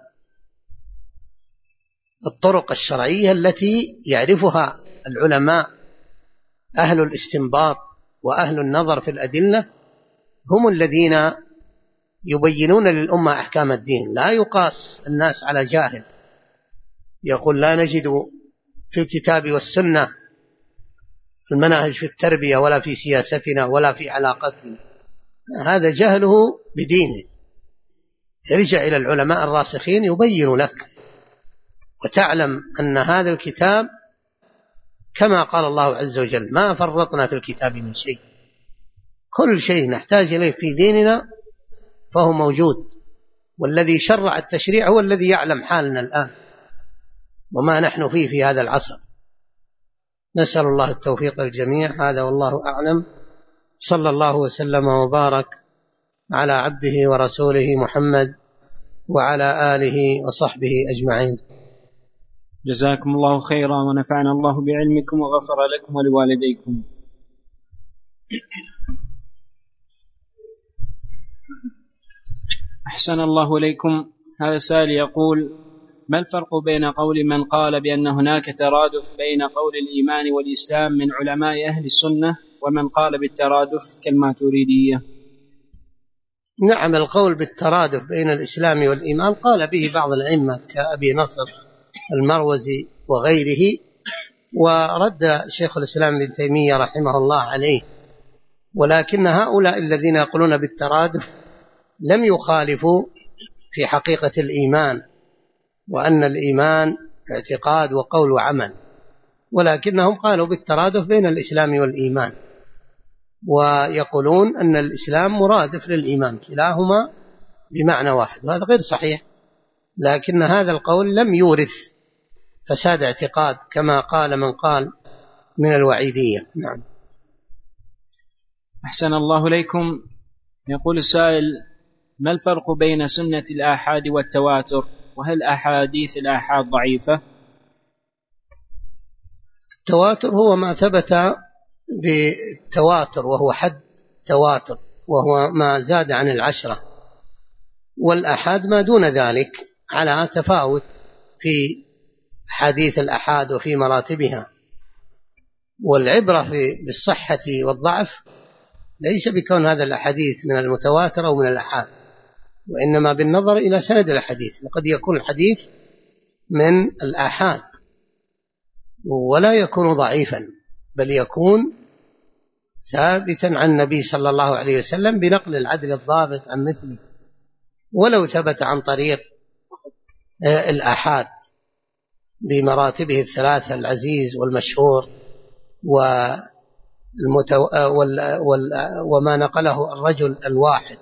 والطرق الشرعية التي يعرفها العلماء أهل الاستنباط وأهل النظر في الأدلة، هم الذين يبينون للأمة أحكام الدين. لا يقاس الناس على جاهل يقول لا نجد في الكتاب والسنة في المناهج في التربية ولا في سياستنا ولا في علاقتنا، هذا جهله بدينه. يرجع إلى العلماء الراسخين يبين لك وتعلم أن هذا الكتاب كما قال الله عز وجل ما فرطنا في الكتاب من شيء، كل شيء نحتاج إليه في ديننا فهو موجود. والذي شرع التشريع هو الذي يعلم حالنا الآن وما نحن فيه في هذا العصر. نسأل الله التوفيق للجميع. هذا والله أعلم. صلى الله وسلم وبارك على عبده ورسوله محمد وعلى آله وصحبه أجمعين. جزاكم الله خيرا ونفعنا الله بعلمكم وغفر لكم ولوالديكم. أحسن الله إليكم. هذا سائل يقول: ما الفرق بين قول من قال بأن هناك ترادف بين قول الإيمان والإسلام من علماء أهل السنة ومن قال بالترادف كالماتريدية؟ نعم، القول بالترادف بين الإسلام والإيمان قال به بعض الأئمة كأبي نصر المروزي وغيره، ورد شيخ الإسلام ابن تيمية رحمه الله عليه. ولكن هؤلاء الذين يقولون بالترادف لم يخالفوا في حقيقة الإيمان، وأن الإيمان اعتقاد وقول وعمل، ولكنهم قالوا بالترادف بين الإسلام والإيمان، ويقولون أن الإسلام مرادف للإيمان، كلاهما بمعنى واحد، وهذا غير صحيح. لكن هذا القول لم يورث فساد اعتقاد كما قال من قال من الوعيدية. نعم. أحسن الله إليكم. يقول السائل: ما الفرق بين سنة الآحاد والتواتر؟ وهل أحاديث الآحاد ضعيفة؟ التواتر هو ما ثبت بالتواتر وهو حد تواتر، وهو ما زاد عن 10، والآحاد ما دون ذلك على تفاوت في حديث الآحاد وفي مراتبها. والعبرة بالصحة والضعف ليس بكون هذا الحديث من المتواتر أو من الآحاد، وإنما بالنظر إلى سند الحديث. وقد يكون الحديث من الآحاد ولا يكون ضعيفا، بل يكون ثابتا عن النبي صلى الله عليه وسلم بنقل العدل الضابط عن مثله، ولو ثبت عن طريق الآحاد بمراتبه الثلاثة: العزيز والمشهور وما نقله الرجل الواحد.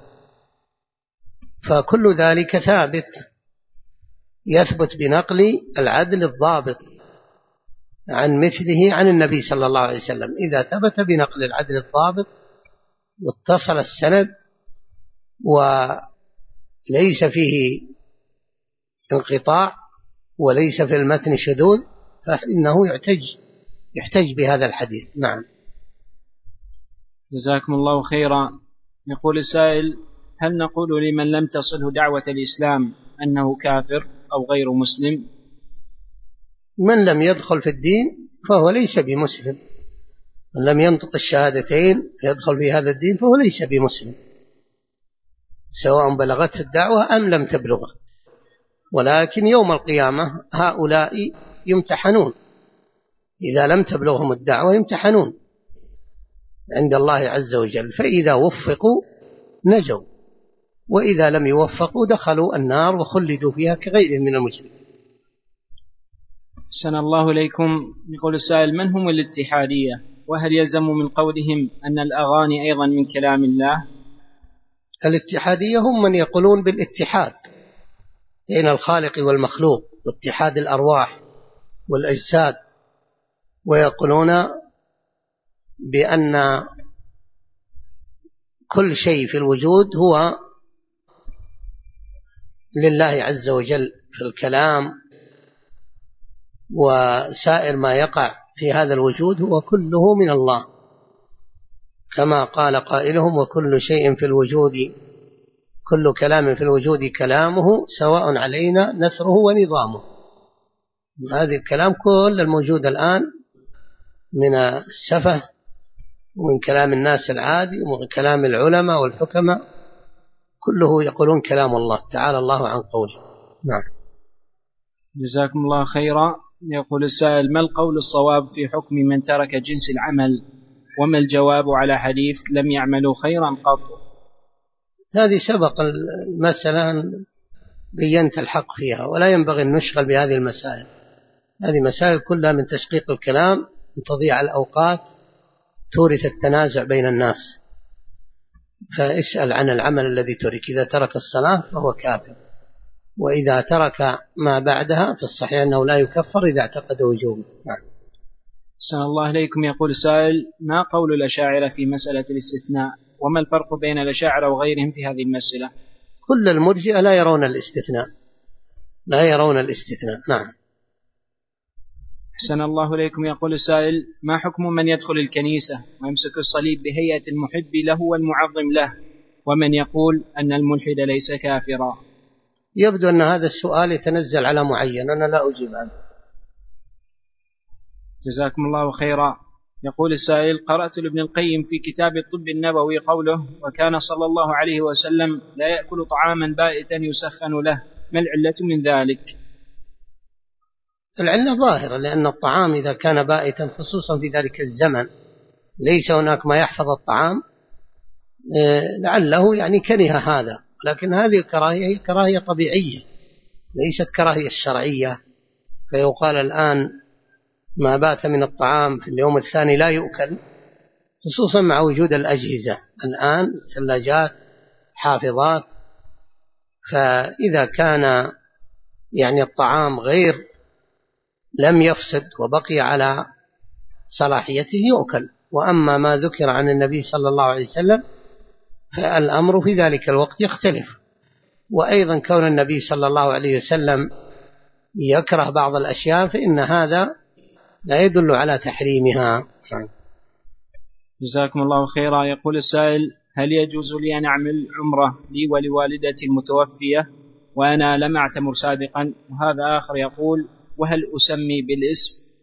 فكل ذلك ثابت يثبت بنقل العدل الضابط عن مثله عن النبي صلى الله عليه وسلم. إذا ثبت بنقل العدل الضابط واتصل السند وليس فيه انقطاع وليس في المتن شذوذ فإنه يحتج بهذا الحديث. نعم. جزاكم الله خيرا. يقول السائل: هل نقول لمن لم تصله دعوة الإسلام أنه كافر أو غير مسلم؟ من لم يدخل في الدين فهو ليس بمسلم، من لم ينطق الشهادتين يدخل في هذا الدين فهو ليس بمسلم، سواء بلغته الدعوة أم لم تبلغه. ولكن يوم القيامة هؤلاء يمتحنون، إذا لم تبلغهم الدعوة يمتحنون عند الله عز وجل، فإذا وفقوا نجوا، وإذا لم يوفقوا دخلوا النار وخلدوا فيها كغيرهم من المشركين. أحسن الله إليكم. يقول السائل: من هم الاتحادية؟ وهل يلزم من قولهم أن الأغاني أيضا من كلام الله؟ الاتحادية هم من يقولون بالاتحاد بين الخالق والمخلوق واتحاد الأرواح والأجساد، ويقولون بأن كل شيء في الوجود هو لله عز وجل في الكلام، وسائر ما يقع في هذا الوجود هو كله من الله، كما قال قائلهم: وكل شيء في الوجود، كل كلام في الوجود كلامه سواء علينا نثره ونظامه. هذا الكلام كل الموجود الآن من السفه ومن كلام الناس العادي ومن كلام العلماء والحكماء كله يقولون كلام الله تعالى الله عن قوله. نعم. جزاكم الله خيرا. يقول السائل: ما القول الصواب في حكم من ترك جنس العمل؟ وما الجواب على حديث لم يعملوا خيرا قط؟ هذه سبق المسألة بينت الحق فيها، ولا ينبغي أن نشغل بهذه المسائل. هذه مسائل كلها من تشقيق الكلام، من تضييع الأوقات، تورث التنازع بين الناس. فاسأل عن العمل الذي ترك. إذا ترك الصلاة فهو كافر، وإذا ترك ما بعدها فالصحيح أنه لا يكفر إذا اعتقد وجوبه. نعم. أحسن الله إليكم. يقول السائل: ما قول الأشاعرة في مسألة الاستثناء؟ وما الفرق بين الأشاعرة وغيرهم في هذه المسألة؟ كل المرجئة لا يرون الاستثناء، لا يرون الاستثناء. نعم. أحسن الله إليكم. يقول السائل: ما حكم من يدخل الكنيسة ويمسك الصليب بهيئة المحب له والمعظم له، ومن يقول أن الملحد ليس كافرا؟ يبدو أن هذا السؤال يتنزل على معين، أنا لا أجيب عنه. جزاكم الله خيرا. يقول السائل: قرأت لابن القيم في كتاب الطب النبوي قوله: وكان صلى الله عليه وسلم لا يأكل طعاما بائتا يسخن له، ما العلة من ذلك؟ العلة ظاهرة، لأن الطعام إذا كان بائتا خصوصا في ذلك الزمن ليس هناك ما يحفظ الطعام، لعله يعني كره هذا، لكن هذه الكراهية هي كراهية طبيعية ليست كراهية الشرعية. فيقال الآن ما بات من الطعام في اليوم الثاني لا يؤكل، خصوصا مع وجود الأجهزة الآن، ثلاجات، حافظات. فإذا كان يعني الطعام غير لم يفسد وبقي على صلاحيته يؤكل. وأما ما ذكر عن النبي صلى الله عليه وسلم فالأمر في ذلك الوقت يختلف. وأيضا كون النبي صلى الله عليه وسلم يكره بعض الأشياء فإن هذا لا يدل على تحريمها. جزاكم الله خيرا. يقول السائل: هل يجوز لي أن أعمل عمرة لي ولوالدتي المتوفية وأنا لم أعتمر سابقا؟ وهذا آخر يقول: وهل أسمي بالاسم؟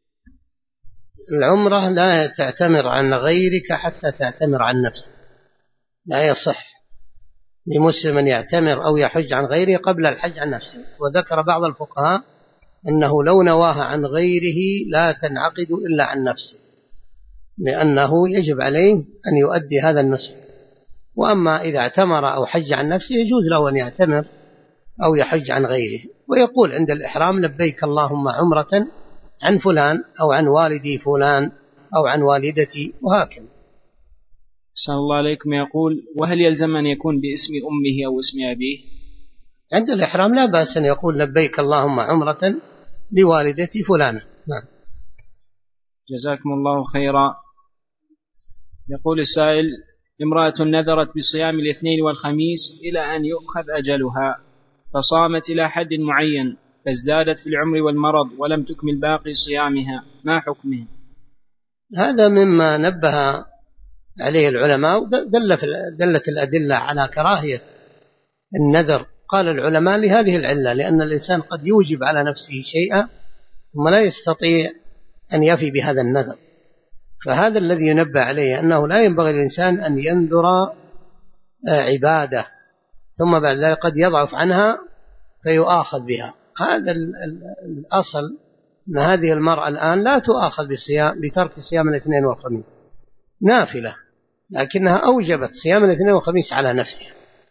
العمرة لا تعتمر عن غيرك حتى تعتمر عن نفسك، لا يصح لمسلم أن يعتمر أو يحج عن غيره قبل الحج عن نفسه. وذكر بعض الفقهاء أنه لو نواها عن غيره لا تنعقد إلا عن نفسه، لأنه يجب عليه أن يؤدي هذا النسك. وأما إذا اعتمر أو حج عن نفسه يجوز له أن يعتمر أو يحج عن غيره، ويقول عند الإحرام: لبيك اللهم عمرة عن فلان أو عن والدي فلان أو عن والدتي، وهكذا. أحسن الله عليكم. يقول: وهل يلزم أن يكون باسم أمه أو اسم أبيه؟ عند الإحرام لا بأس أن يقول: لبيك اللهم عمرة لوالدتي فلانة. نعم. جزاكم الله خيرا. يقول السائل: امرأة نذرت بصيام الاثنين والخميس إلى أن يؤخذ أجلها، فصامت إلى حد معين فازدادت في العمر والمرض ولم تكمل باقي صيامها، ما حكمه؟ هذا مما نبه عليه العلماء، دلت الأدلة على كراهية النذر. قال العلماء لهذه العلة: لأن الإنسان قد يوجب على نفسه شيئا ثم لا يستطيع أن يفي بهذا النذر. فهذا الذي ينبه عليه أنه لا ينبغي للإنسان أن ينذر عبادة ثم بعد ذلك قد يضعف عنها فيؤاخذ بها. هذا الأصل أن هذه المرأة الآن لا تؤاخذ بترك صيام الاثنين والخميس، نافلة، لكنها أوجبت صيام الاثنين والخميس على نفسها،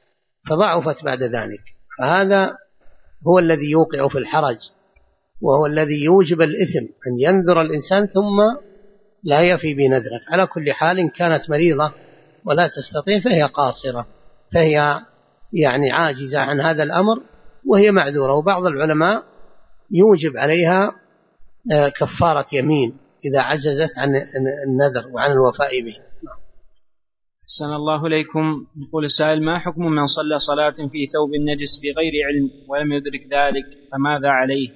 فضعفت بعد ذلك. فهذا هو الذي يوقع في الحرج، وهو الذي يوجب الإثم أن ينذر الإنسان ثم لا يفي بنذره. على كل حال إن كانت مريضة ولا تستطيع فهي قاصرة، فهي يعني عاجزة عن هذا الأمر وهي معذورة. وبعض العلماء يوجب عليها كفارة يمين إذا عجزت عن النذر وعن الوفاء به. أحسن الله إليكم. يقول السائل: ما حكم من صلى صلاة في ثوب النجس بغير علم ولم يدرك ذلك، فماذا عليه؟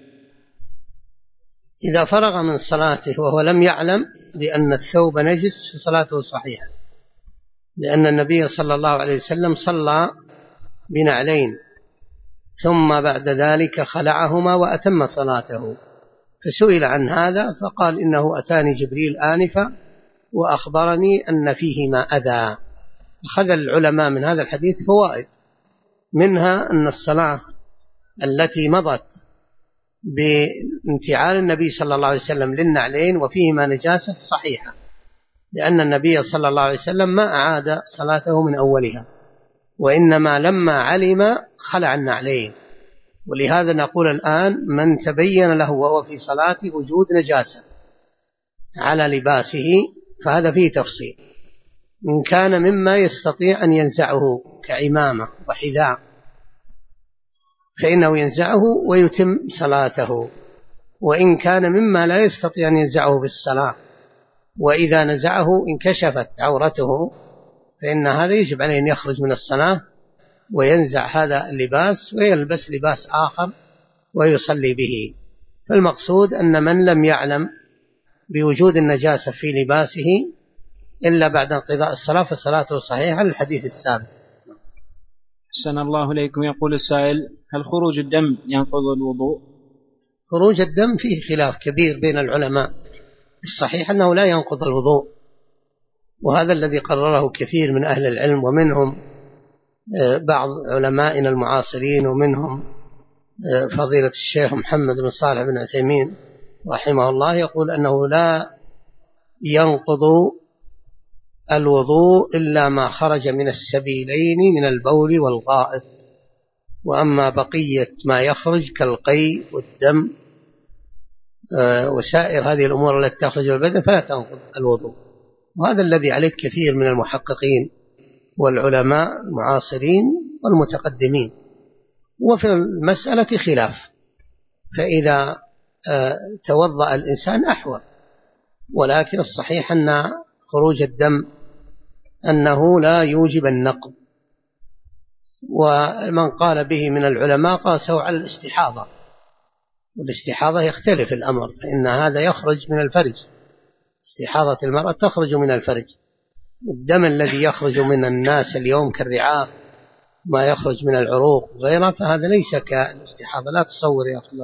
إذا فرغ من صلاته وهو لم يعلم بأن الثوب نجس فصلاته صحيحة، لأن النبي صلى الله عليه وسلم صلى بنعلين ثم بعد ذلك خلعهما وأتم صلاته، فسئل عن هذا فقال: إنه أتاني جبريل آنفا وأخبرني أن فيهما أذى. أخذ العلماء من هذا الحديث فوائد، منها أن الصلاة التي مضت بانتعال النبي صلى الله عليه وسلم للنعلين وفيهما نجاسة صحيحة، لأن النبي صلى الله عليه وسلم ما أعاد صلاته من أولها، وإنما لما علم خلع النعلين. ولهذا نقول الآن: من تبين له وهو في صلاته وجود نجاسة على لباسه فهذا فيه تفصيل. إن كان مما يستطيع أن ينزعه كعمامة وحذاء فإنه ينزعه ويتم صلاته، وإن كان مما لا يستطيع أن ينزعه بالصلاة وإذا نزعه انكشفت عورته فإن هذا يجب عليه أن يخرج من الصلاة وينزع هذا اللباس ويلبس لباس آخر ويصلي به. فالمقصود أن من لم يعلم بوجود النجاسة في لباسه إلا بعد انقضاء الصلاة فصلاته صحيحة، الحديث السابق. أحسن الله إليكم. يقول السائل: هل خروج الدم ينقض الوضوء؟ خروج الدم فيه خلاف كبير بين العلماء، الصحيح أنه لا ينقض الوضوء، وهذا الذي قرره كثير من أهل العلم، ومنهم بعض علمائنا المعاصرين، ومنهم فضيلة الشيخ محمد بن صالح بن عثيمين رحمه الله، يقول أنه لا ينقض الوضوء إلا ما خرج من السبيلين من البول والغائط، وأما بقية ما يخرج كالقيء والدم وسائر هذه الأمور التي تخرج من البدن فلا تنقض الوضوء. وهذا الذي عليه كثير من المحققين والعلماء المعاصرين والمتقدمين. وفي المسألة خلاف، فإذا توضأ الإنسان أحوط، ولكن الصحيح أن خروج الدم أنه لا يوجب النقض. ومن قال به من العلماء قاسوا على الاستحاضة، والاستحاضة يختلف الأمر، فإن هذا يخرج من الفرج، استحاضة المرأة تخرج من الفرج. الدم الذي يخرج من الناس اليوم كالرعاف ما يخرج من العروق وغيرها فهذا ليس كالاستحاضة، لا تصور يا أخي.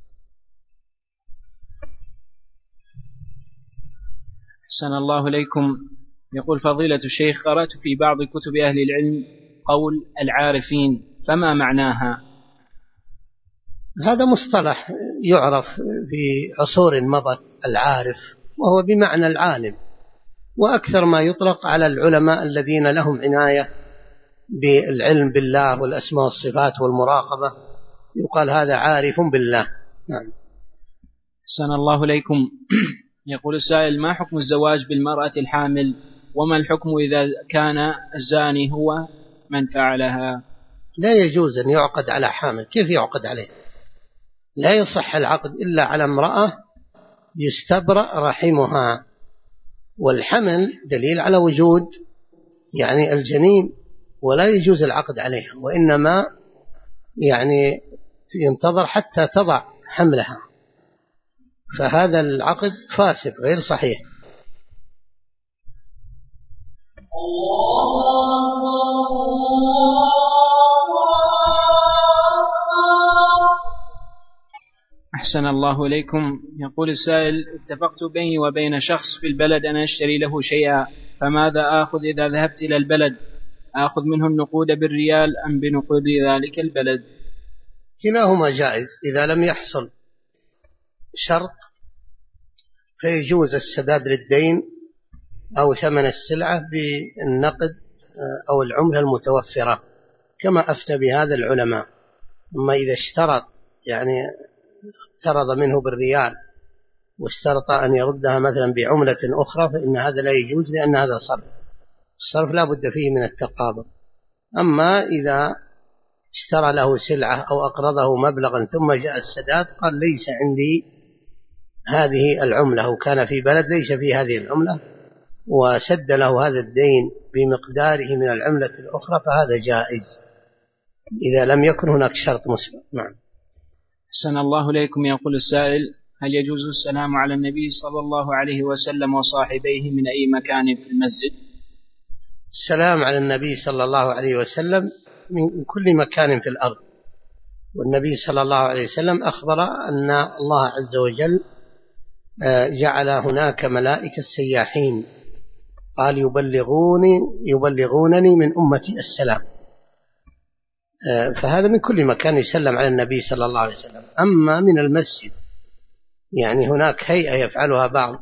أحسن الله إليكم. يقول فضيلة الشيخ: قرأت في بعض كتب أهل العلم قول العارفين، فما معناها؟ هذا مصطلح يعرف في عصور مضت، العارف، وهو بمعنى العالم، وأكثر ما يطلق على العلماء الذين لهم عناية بالعلم بالله والأسماء والصفات والمراقبة، يقال هذا عارف بالله. نعم. أحسن الله إليكم. يقول السائل: ما حكم الزواج بالمرأة الحامل، وما الحكم إذا كان الزاني هو من فعلها؟ لا يجوز أن يعقد على حامل. كيف يعقد عليه؟ لا يصح العقد إلا على امرأة يستبرأ رحمها، والحمل دليل على وجود يعني الجنين، ولا يجوز العقد عليها، وإنما يعني ينتظر حتى تضع حملها، فهذا العقد فاسد غير صحيح. أحسن الله إليكم. يقول السائل: اتفقت بيني وبين شخص في البلد أن أشتري له شيئا، فماذا آخذ إذا ذهبت إلى البلد؟ آخذ منه النقود بالريال أم بنقود ذلك البلد؟ كلاهما جائز. إذا لم يحصل شرط فيجوز السداد للدين أو ثمن السلعة بالنقد أو العملة المتوفرة، كما أفتى بهذا العلماء. أما إذا اشترط يعني افترض منه بالريال واشترط أن يردها مثلا بعملة أخرى فإن هذا لا يجوز، لأن هذا صرف، الصرف لا بد فيه من التقابض. أما إذا اشترى له سلعة أو أقرضه مبلغا ثم جاء السداد قال ليس عندي هذه العملة، وكان في بلد ليس فيه هذه العملة وسد له هذا الدين بمقداره من العملة الأخرى، فهذا جائز إذا لم يكن هناك شرط مسبق. نعم. أحسن الله إليكم. يقول السائل: هل يجوز السلام على النبي صلى الله عليه وسلم وصاحبيه من أي مكان في المسجد؟ السلام على النبي صلى الله عليه وسلم من كل مكان في الأرض، والنبي صلى الله عليه وسلم أخبر أن الله عز وجل جعل هناك ملائكة سياحين، قال يبلغونني من أمتي السلام، فهذا من كل مكان يسلم على النبي صلى الله عليه وسلم. أما من المسجد يعني هناك هيئة يفعلها بعض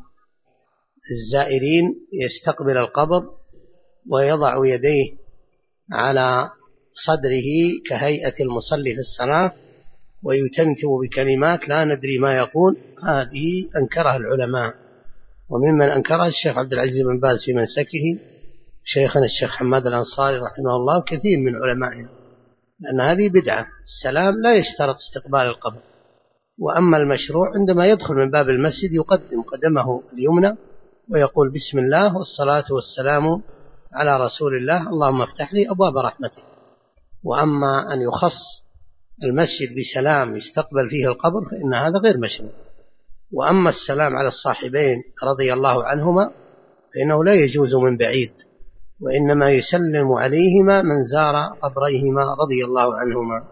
الزائرين، يستقبل القبر ويضع يديه على صدره كهيئة المصلي في الصلاة ويتمتم بكلمات لا ندري ما يقول، هذه أنكرها العلماء، وممن أنكرها الشيخ عبد العزيز بن باز في منسكه، شيخنا الشيخ حماد الأنصاري رحمه الله، وكثير من علمائنا، لأن هذه بدعة. السلام لا يشترط استقبال القبر. وأما المشروع عندما يدخل من باب المسجد يقدم قدمه اليمنى ويقول بسم الله والصلاة والسلام على رسول الله، اللهم افتح لي أبواب رحمتك. وأما أن يخص المسجد بسلام يستقبل فيه القبر فإن هذا غير مشروع. وأما السلام على الصاحبين رضي الله عنهما فإنه لا يجوز من بعيد، وإنما يسلم عليهما من زار قبريهما رضي الله عنهما.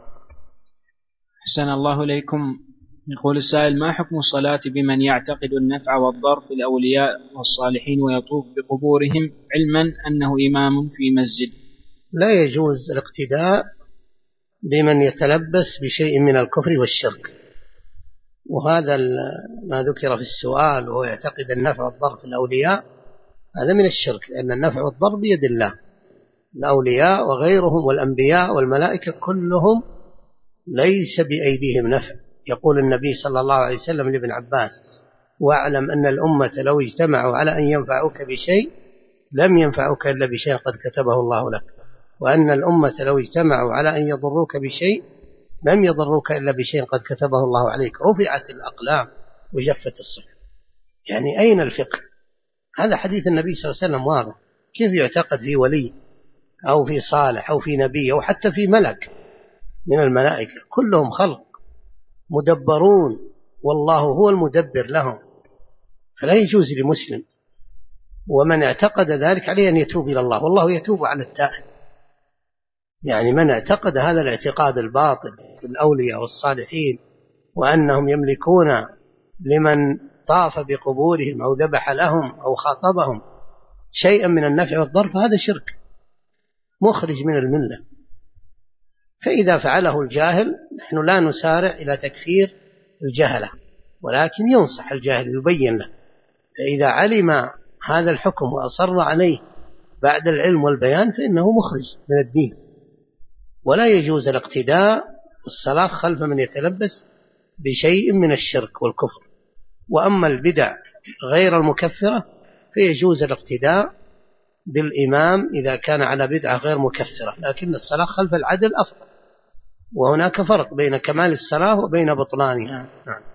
أحسن الله إليكم. يقول السائل: ما حكم الصلاة بمن يعتقد النفع والضر في الأولياء والصالحين ويطوف بقبورهم علما أنه إمام في مسجد؟ لا يجوز الاقتداء بمن يتلبس بشيء من الكفر والشرك، وهذا ما ذكر في السؤال وهو يعتقد النفع والضر في الأولياء، هذا من الشرك، لأن النفع والضر بيد الله. الأولياء وغيرهم والأنبياء والملائكة كلهم ليس بأيديهم نفع. يقول النبي صلى الله عليه وسلم لابن عباس: واعلم أن الأمة لو اجتمعوا على أن ينفعوك بشيء لم ينفعوك إلا بشيء قد كتبه الله لك، وأن الأمة لو اجتمعوا على أن يضروك بشيء لم يضروك إلا بشيء قد كتبه الله عليك. رفعت الأقلام وجفت الصحف. يعني أين الفقه؟ هذا حديث النبي صلى الله عليه وسلم واضح. كيف يعتقد في ولي أو في صالح أو في نبي أو حتى في ملك من الملائكة؟ كلهم خلق مدبرون، والله هو المدبر لهم، فلا يجوز لمسلم. ومن اعتقد ذلك عليه أن يتوب إلى الله، والله يتوب على التائب. يعني من اعتقد هذا الاعتقاد الباطل في الأولياء والصالحين وأنهم يملكون لمن طاف بقبورهم أو ذبح لهم أو خاطبهم شيئا من النفع والضر، فهذا شرك مخرج من الملة. فإذا فعله الجاهل نحن لا نسارع إلى تكفير الجهلة، ولكن ينصح الجاهل يبين له. فإذا علم هذا الحكم وأصر عليه بعد العلم والبيان فإنه مخرج من الدين. ولا يجوز الاقتداء والصلاة خلف من يتلبس بشيء من الشرك والكفر. وأما البدع غير المكفرة فيجوز الاقتداء بالإمام إذا كان على بدعة غير مكفرة، لكن الصلاة خلف العدل أفضل، وهناك فرق بين كمال الصلاة وبين بطلانها.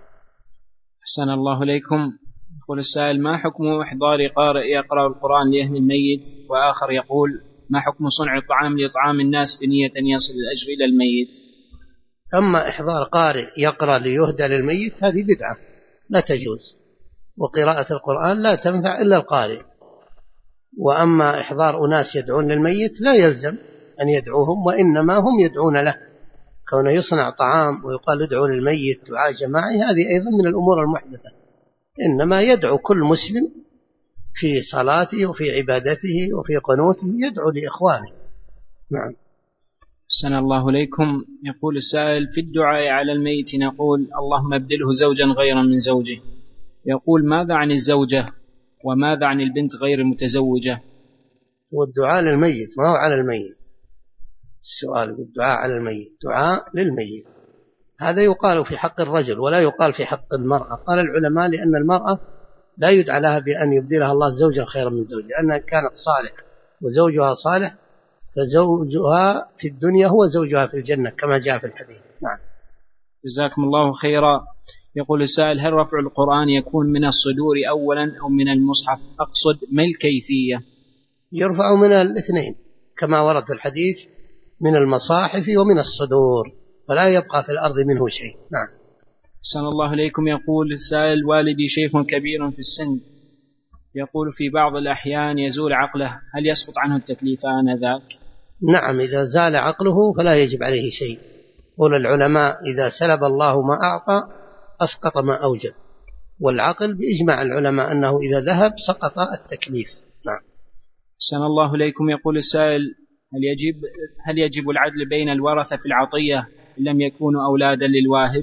أحسن الله إليكم. يقول السائل: ما حكم إحضار قارئ يقرأ القرآن لأهل الميت؟ وآخر يقول: ما حكم صنع الطعام لإطعام الناس بنية أن يصل الأجر إلى الميت؟ أما إحضار قارئ يقرأ ليهدى للميت هذه بدعة لا تجوز، وقراءة القرآن لا تنفع إلا القارئ. وأما إحضار أناس يدعون للميت لا يلزم أن يدعوهم، وإنما هم يدعون له. كونه يصنع طعام ويقال ادعوا للميت دعاء جماعي هذه أيضا من الأمور المحدثة. إنما يدعو كل مسلم في صلاته وفي عبادته وفي قنوته، يدعو لإخوانه. نعم. أحسن الله إليكم. يقول السائل: في الدعاء على الميت نقول اللهم ابدله زوجا غيرا من زوجه. يقول: ماذا عن الزوجة وماذا عن البنت غير المتزوجة؟ والدعاء للميت ما هو على الميت. السؤال بالدعاء على الميت، دعاء للميت هذا يقال في حق الرجل ولا يقال في حق المرأة. قال العلماء لأن المرأة لا يدعى لها بأن يبدلها الله زوجا خيرا من زوجها، لأنها كانت صالح وزوجها صالح فزوجها في الدنيا هو زوجها في الجنة كما جاء في الحديث. نعم. جزاكم الله خيرا. يقول السائل: هل رفع القرآن يكون من الصدور أولا أو من المصحف؟ أقصد ما الكيفية؟ يرفع من الاثنين كما ورد في الحديث، من المصاحف ومن الصدور، فلا يبقى في الأرض منه شيء. نعم. أحسن الله إليكم. يقول السائل: والدي شيخ كبير في السن، يقول في بعض الأحيان يزول عقله، هل يسقط عنه التكليف آنذاك؟ نعم، إذا زال عقله فلا يجب عليه شيء. قول العلماء: إذا سلب الله ما أعطى أسقط ما أوجب، والعقل بإجماع العلماء أنه إذا ذهب سقط التكليف. نعم. أحسن الله إليكم. يقول السائل: هل يجب العدل بين الورثة في العطية إن لم يكونوا أولادا للواهب؟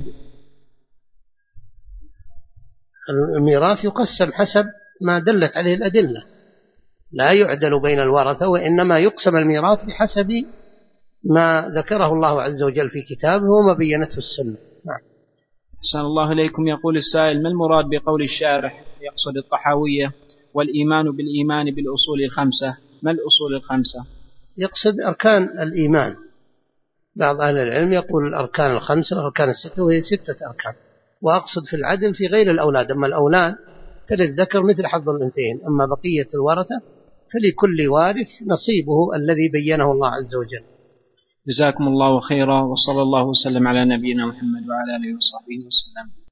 الميراث يقسم حسب ما دلت عليه الأدلة، لا يعدل بين الورثة، وإنما يقسم الميراث بحسب ما ذكره الله عز وجل في كتابه وما بينته السنة. نعم. أحسن الله إليكم. يقول السائل: ما المراد بقول الشارح، يقصد الطحاوية، والإيمان بالإيمان بالأصول الخمسة؟ ما الأصول الخمسة؟ يقصد أركان الإيمان. بعض أهل العلم يقول الأركان الخمسة والأركان الستة، وهي 6 أركان. وأقصد في العدل في غير الأولاد، أما الأولاد فللذكر مثل حظ الأنثيين، أما بقية الورثة فلكل وارث نصيبه الذي بينه الله عز وجل. جزاكم الله خيرا، وصلى الله وسلم على نبينا محمد وعلى آله وصحبه وسلم.